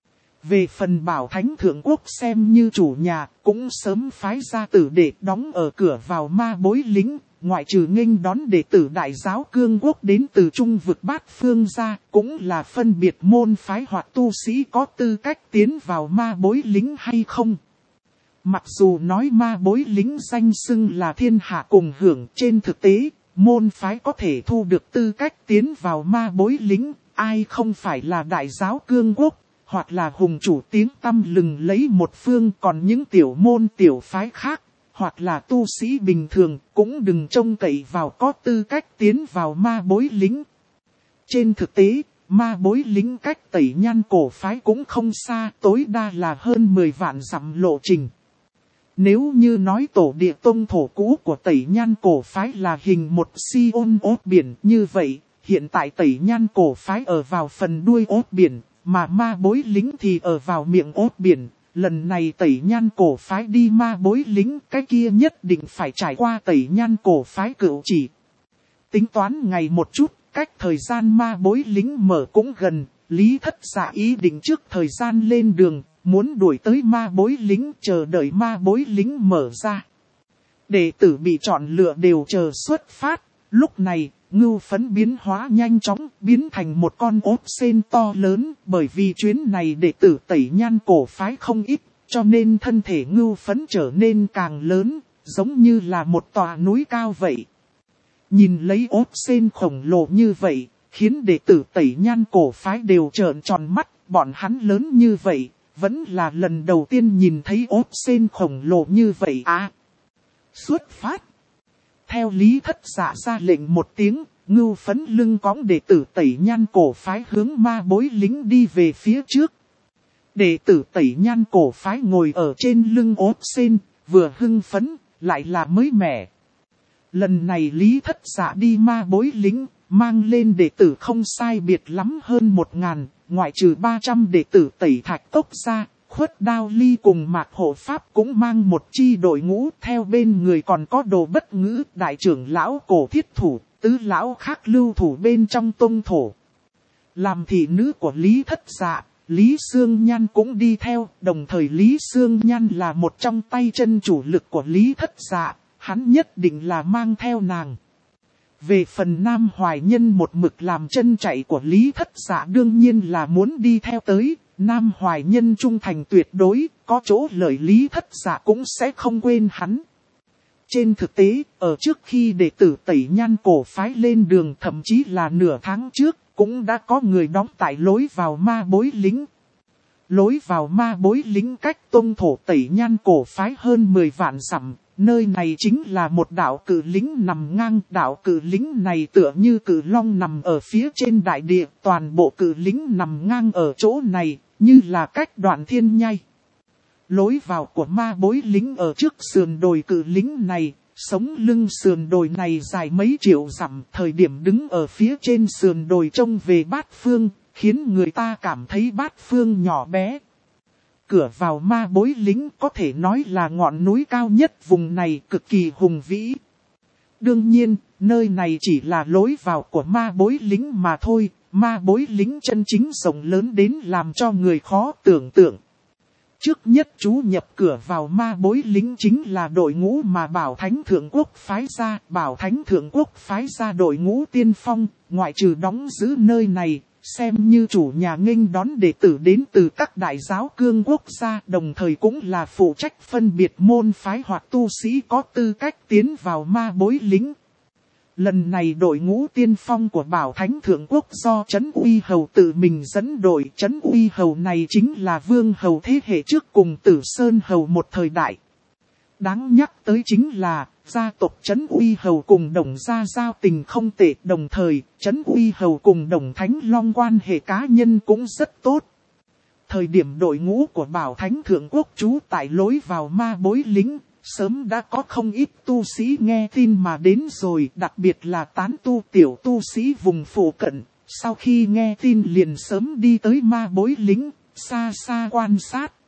Về phần Bảo Thánh Thượng Quốc xem như chủ nhà, cũng sớm phái ra tử đệ đóng ở cửa vào ma bối lính, ngoại trừ nghênh đón đệ tử đại giáo cương quốc đến từ trung vực bát phương ra, cũng là phân biệt môn phái hoặc tu sĩ có tư cách tiến vào ma bối lính hay không. Mặc dù nói ma bối lính danh xưng là thiên hạ cùng hưởng, trên thực tế, môn phái có thể thu được tư cách tiến vào ma bối lính, ai không phải là đại giáo cương quốc, hoặc là hùng chủ tiếng tăm lừng lấy một phương, còn những tiểu môn tiểu phái khác, hoặc là tu sĩ bình thường, cũng đừng trông cậy vào có tư cách tiến vào ma bối lính. Trên thực tế, ma bối lính cách Tẩy Nhan cổ phái cũng không xa, tối đa là hơn 10 vạn dặm lộ trình. Nếu như nói tổ địa tông thổ cũ của Tẩy Nhan cổ phái là hình một Sion ốt biển như vậy, hiện tại Tẩy Nhan cổ phái ở vào phần đuôi ốt biển, mà ma bối lính thì ở vào miệng ốt biển. Lần này Tẩy Nhan cổ phái đi ma bối lính, cái kia nhất định phải trải qua Tẩy Nhan cổ phái cửu chỉ. Tính toán ngày một chút, cách thời gian ma bối lính mở cũng gần, Lý Thất Dạ ý định trước thời gian lên đường, muốn đuổi tới ma bối lính, chờ đợi ma bối lính mở ra. Đệ tử bị chọn lựa đều chờ xuất phát, lúc này, Ngưu Phấn biến hóa nhanh chóng, biến thành một con ốt sên to lớn, bởi vì chuyến này đệ tử Tẩy Nhan cổ phái không ít, cho nên thân thể Ngưu Phấn trở nên càng lớn, giống như là một tòa núi cao vậy. Nhìn lấy ốt sên khổng lồ như vậy, khiến đệ tử Tẩy Nhan cổ phái đều trợn tròn mắt, bọn hắn lớn như vậy, vẫn là lần đầu tiên nhìn thấy ốt sên khổng lồ như vậy à. Xuất phát. theo Lý Thất Dạ ra lệnh một tiếng, Ngưu Phấn lưng cõng đệ tử Tẩy Nhan cổ phái hướng ma bối lính đi về phía trước. Đệ tử Tẩy Nhan cổ phái ngồi ở trên lưng ốt sen, vừa hưng phấn, lại là mới mẻ. Lần này Lý Thất Dạ đi ma bối lính, mang lên đệ tử không sai biệt lắm hơn 1000, ngoại trừ 300 đệ tử Tẩy Thạch Cốc ra, Khuất Đao Ly cùng Mạc Hộ Pháp cũng mang một chi đội ngũ, theo bên người còn có Đồ Bất Ngữ, đại trưởng lão Cổ Thiết Thủ, tứ lão khác lưu thủ bên trong tông thổ. Làm thị nữ của Lý Thất Dạ, Lý Sương Nhan cũng đi theo, đồng thời Lý Sương Nhan là một trong tay chân chủ lực của Lý Thất Dạ, hắn nhất định là mang theo nàng. Về phần Nam Hoài Nhân một mực làm chân chạy của Lý Thất Dạ đương nhiên là muốn đi theo tới, Nam Hoài Nhân trung thành tuyệt đối, có chỗ lợi Lý Thất Dạ cũng sẽ không quên hắn. Trên thực tế, ở trước khi đệ tử Tẩy Nhan cổ phái lên đường thậm chí là nửa tháng trước, cũng đã có người đóng tại lối vào ma bối lính. Lối vào ma bối lính cách tông thổ Tẩy Nhan cổ phái hơn 10 vạn dặm, nơi này chính là một đạo cự lính nằm ngang. Đạo cự lính này tựa như cự long nằm ở phía trên đại địa, toàn bộ cự lính nằm ngang ở chỗ này, như là cách đoạn thiên nhai. Lối vào của ma bối lính ở trước sườn đồi cự lính này, sống lưng sườn đồi này dài mấy triệu dặm, thời điểm đứng ở phía trên sườn đồi trông về bát phương, khiến người ta cảm thấy bát phương nhỏ bé. Cửa vào ma bối lính có thể nói là ngọn núi cao nhất vùng này, cực kỳ hùng vĩ. Đương nhiên, nơi này chỉ là lối vào của ma bối lính mà thôi, ma bối lính chân chính rộng lớn đến làm cho người khó tưởng tượng. Trước nhất chú nhập cửa vào ma bối lính chính là đội ngũ mà Bảo Thánh Thượng Quốc phái ra. Bảo Thánh Thượng Quốc phái ra đội ngũ tiên phong, ngoại trừ đóng giữ nơi này, xem như chủ nhà nghênh đón đệ tử đến từ các đại giáo cương quốc gia, đồng thời cũng là phụ trách phân biệt môn phái hoặc tu sĩ có tư cách tiến vào ma bối lính. Lần này đội ngũ tiên phong của Bảo Thánh Thượng Quốc do Trấn Uy Hầu tự mình dẫn đội. Trấn Uy Hầu này chính là Vương Hầu thế hệ trước cùng Tử Sơn Hầu một thời đại. Đáng nhắc tới chính là, gia tộc Trấn Uy Hầu cùng Đồng gia giao tình không tệ, đồng thời, Trấn Uy Hầu cùng Đồng Thánh Long quan hệ cá nhân cũng rất tốt. Thời điểm đội ngũ của Bảo Thánh Thượng Quốc trú tại lối vào ma bối lính, sớm đã có không ít tu sĩ nghe tin mà đến rồi, đặc biệt là tán tu tiểu tu sĩ vùng phụ cận. Sau khi nghe tin liền sớm đi tới ma bối lính, xa xa quan sát.